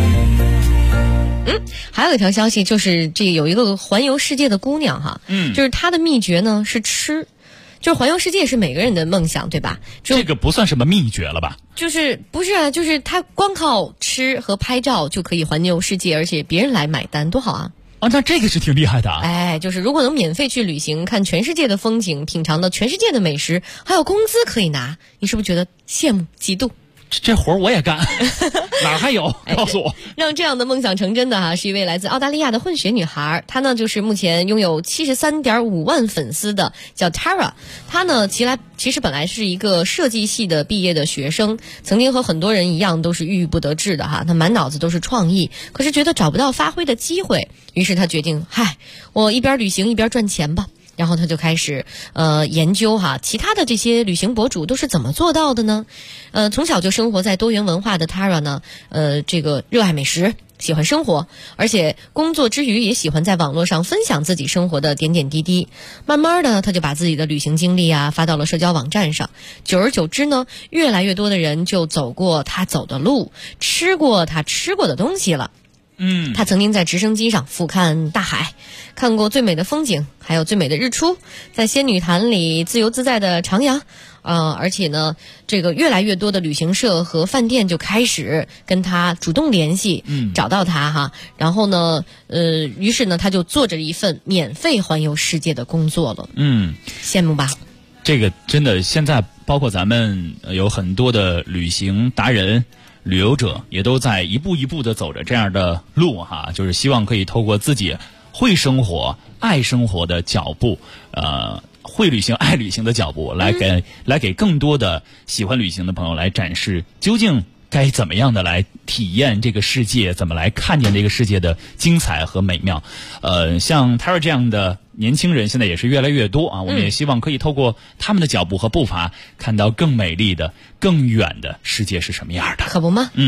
义。 还有一条消息就是这个有一个环游世界的姑娘哈，就是她的秘诀呢是吃。就是环游世界是每个人的梦想，对吧？ 这个不算什么秘诀了吧？ 就是不是啊？就是他光靠吃和拍照就可以环游世界，而且别人来买单，多好啊！ 那这个是挺厉害的啊！ 就是如果能免费去旅行，看全世界的风景，品尝到全世界的美食，还有工资可以拿，你是不是觉得羡慕嫉妒？ 这活我也干，哪儿还有？告诉我。 让这样的梦想成真的是一位来自澳大利亚的混血女孩，她呢就是目前拥有73.5万粉丝的，叫 Tara。她呢其实本来是一个设计系的毕业的学生，曾经和很多人一样都是郁郁不得志的哈，她满脑子都是创意，可是觉得找不到发挥的机会，于是她决定，我一边旅行一边赚钱吧。然后他就开始研究其他的这些旅行博主都是怎么做到的呢？从小就生活在多元文化的 Tara 呢，这个热爱美食，喜欢生活，而且工作之余也喜欢在网络上分享自己生活的点点滴滴。慢慢的，他就把自己的旅行经历发到了社交网站上。久而久之呢，越来越多的人就走过他走的路，吃过他吃过的东西了。他曾经在直升机上俯瞰大海，看过最美的风景，还有最美的日出，在仙女潭里自由自在的徜徉。而且呢，这个越来越多的旅行社和饭店就开始跟他主动联系，找到他然后呢，于是呢，他就做着一份免费环游世界的工作了。羡慕吧？ 这个真的，现在包括咱们有很多的旅行达人。旅游者也都在一步一步的走着这样的路就是希望可以透过自己会生活、爱生活的脚步，会旅行、爱旅行的脚步，来给更多的喜欢旅行的朋友来展示究竟该怎么样的来体验这个世界，怎么来看见这个世界的精彩和美妙。像 Tara 这样的年轻人现在也是越来越多我们也希望可以透过他们的脚步和步伐，看到更美丽的、更远的世界是什么样的。 可不吗？ 每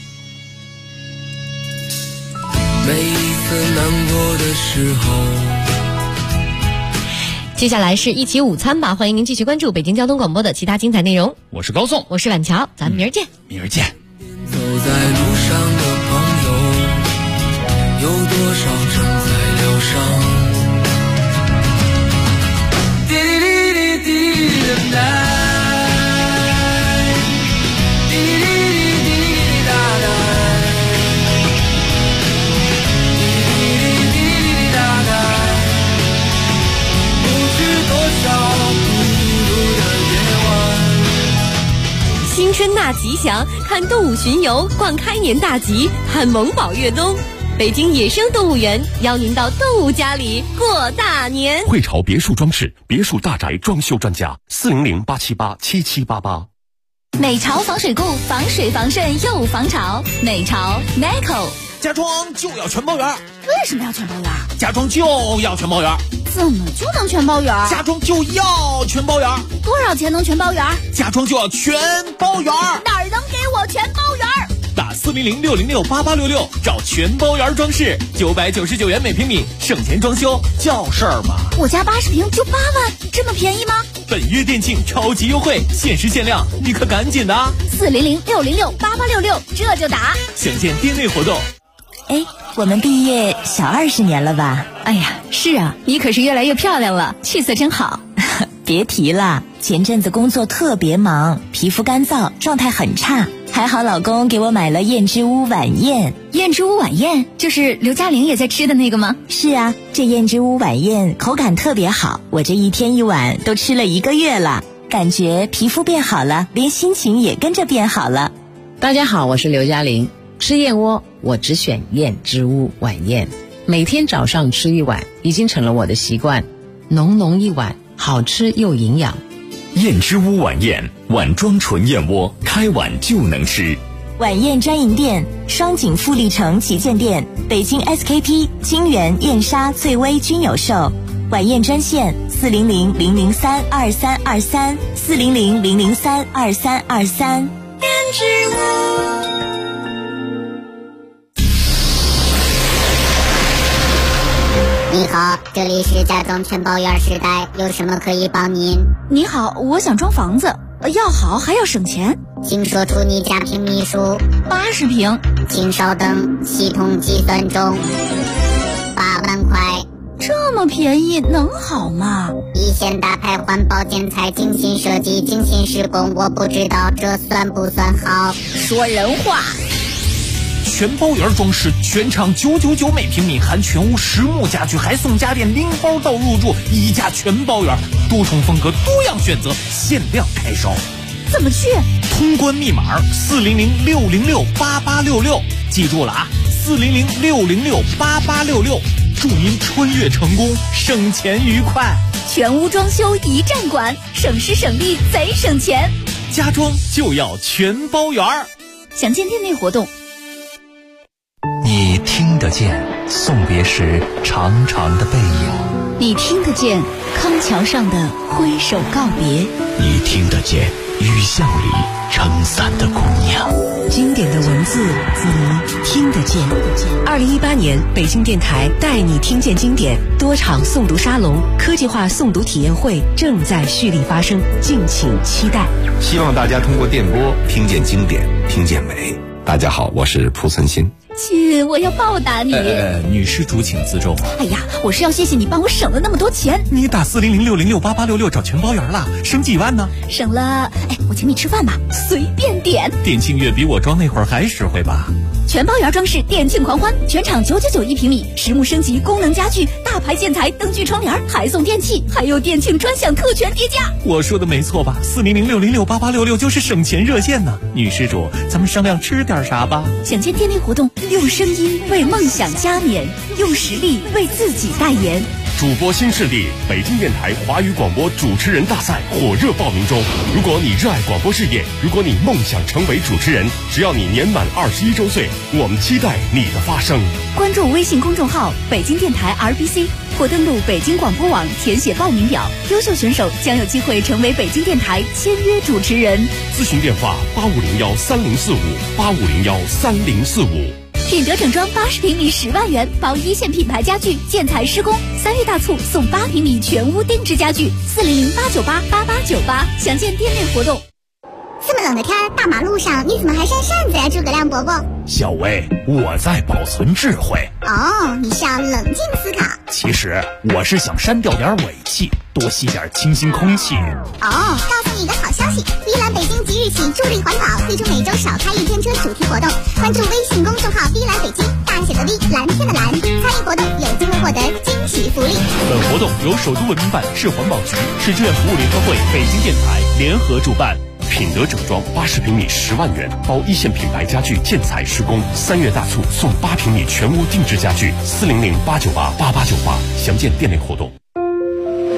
一次难过的时候。 接下来是一起午餐吧，欢迎您继续关注北京交通广播的其他精彩内容。 我是高颂， 我是婉乔，咱们明儿见。 明儿见。 走在路上的朋友，有多少正在疗伤？滴滴滴滴滴的来。多少春纳吉祥，看动物巡游，逛开年大吉，看萌宝越冬。北京野生动物园邀您到动物家里过大年。 汇潮别墅装饰，别墅大宅装修专家，400-878-7788。 美潮防水固，防水防渗又防潮。美潮 Neco。 家装就要全包圆。 为什么要全包圆？ 家装就要全包圆。 怎么就能全包圆？ 家装就要全包圆。 多少钱能全包圆？ 家装就要全包圆。 哪儿能给我全包圆？ 打400-606-8866找全包圆装饰，999元每平米，省钱装修叫事儿吗？ 我家80平就8万，这么便宜吗？ 本月店庆超级优惠，限时限量，你可赶紧的啊 ！400-606-8866这就打。 详见店内活动。 哎，我们毕业小20年了吧？ 哎呀，是啊，你可是越来越漂亮了，气色真好。 别提了，前阵子工作特别忙，皮肤干燥，状态很差。还好老公给我买了燕之屋晚宴。 燕之屋晚宴就是刘嘉玲也在吃的那个吗？ 是啊，这燕之屋晚宴口感特别好，我这一天一碗都吃了1个月了，感觉皮肤变好了，连心情也跟着变好了。 大家好，我是刘嘉玲。吃燕窝我只选燕之屋晚宴，每天早上吃1碗已经成了我的习惯，浓浓一碗，好吃又营养。 燕之屋晚宴，碗装纯燕窝，开碗就能吃。 晚宴专营店：双井富力城旗舰店、北京 SKP、金源、燕莎、翠微均有售。晚宴专线400-003-2323 400-003-2323。 燕之屋。 你好，这里是家装全包圆时代，有什么可以帮您？ 你好，我想装房子，要好还要省钱， 请说出你家平米数。 80平。 请稍等，系统计算中。8万块。 这么便宜能好吗？ 一线大牌环保建材，精心设计，精心施工，我不知道这算不算好。 说人话。 全包圆装饰，全场999每平米，含全屋实木家具，还送家电零包到入住，一家全包圆，多重风格，多样选择，限量开烧。 怎么去？ 通关密码400-606-8866，记住了啊，400-606-8866，祝您穿越成功，省钱愉快。 全屋装修一站管，省时省力贼省钱。 家装就要全包圆。 详见店内活动。 你听得见送别时长长的背影， 你听得见康桥上的挥手告别， 你听得见雨巷里撑伞的姑娘。 经典的文字，你听得见。2018年北京电台带你听见经典多场诵读沙龙、科技化诵读体验会正在蓄力发生，敬请期待。 希望大家通过电波听见经典，听见美。大家好，我是蒲存昕。 亲，我要报答你。 女施主请自重。 哎呀，我是要谢谢你帮我省了那么多钱。 你打400-606-8866找全包圆了，省几万呢？ 省了，我请你吃饭吧，随便点。 店庆月比我装那会儿还实惠吧？ 全包圆装饰店庆狂欢，全场999一平米，实木升级，功能家具，大牌建材，灯具窗帘，还送电器，还有店庆专享特权叠加。 我说的没错吧？400-606-8866就是省钱热线呢。女施主，咱们商量吃点啥吧？ 想见店内活动，用声音为梦想加冕，用实力为自己代言。 主播新势力，北京电台华语广播主持人大赛火热报名中。如果你热爱广播事业，如果你梦想成为主持人，只要你年满21周岁，我们期待你的发声。 关注微信公众号北京电台 RBC， 或登录北京广播网填写报名表，优秀选手将有机会成为北京电台签约主持人。 咨询电话85013045，85013045。 品德整装80平米10万元，包一线品牌家具、建材施工。3月大促送8平米全屋定制家具，400-898-8898。详见店内活动。 这么冷的天，大马路上你怎么还扇扇子呀，诸葛亮伯伯？ 小薇，我在保存智慧。 哦，你是要冷静思考。 其实我是想删掉点尾气，多吸点清新空气。 告诉你一个好消息，碧蓝北京即日起助力环保，推出每周少开1天车主题活动。关注微信公众号碧蓝北京，大写的 V， 蓝天的蓝。参与活动有机会获得惊喜福利。 本活动由首都文明办、市环保局、市志愿服务联合会、北京电台联合主办。 品德整装80平米10万元，包一线品牌家具建材施工。3月大促送8平米全屋定制家具，400-898-8898，详见店内活动。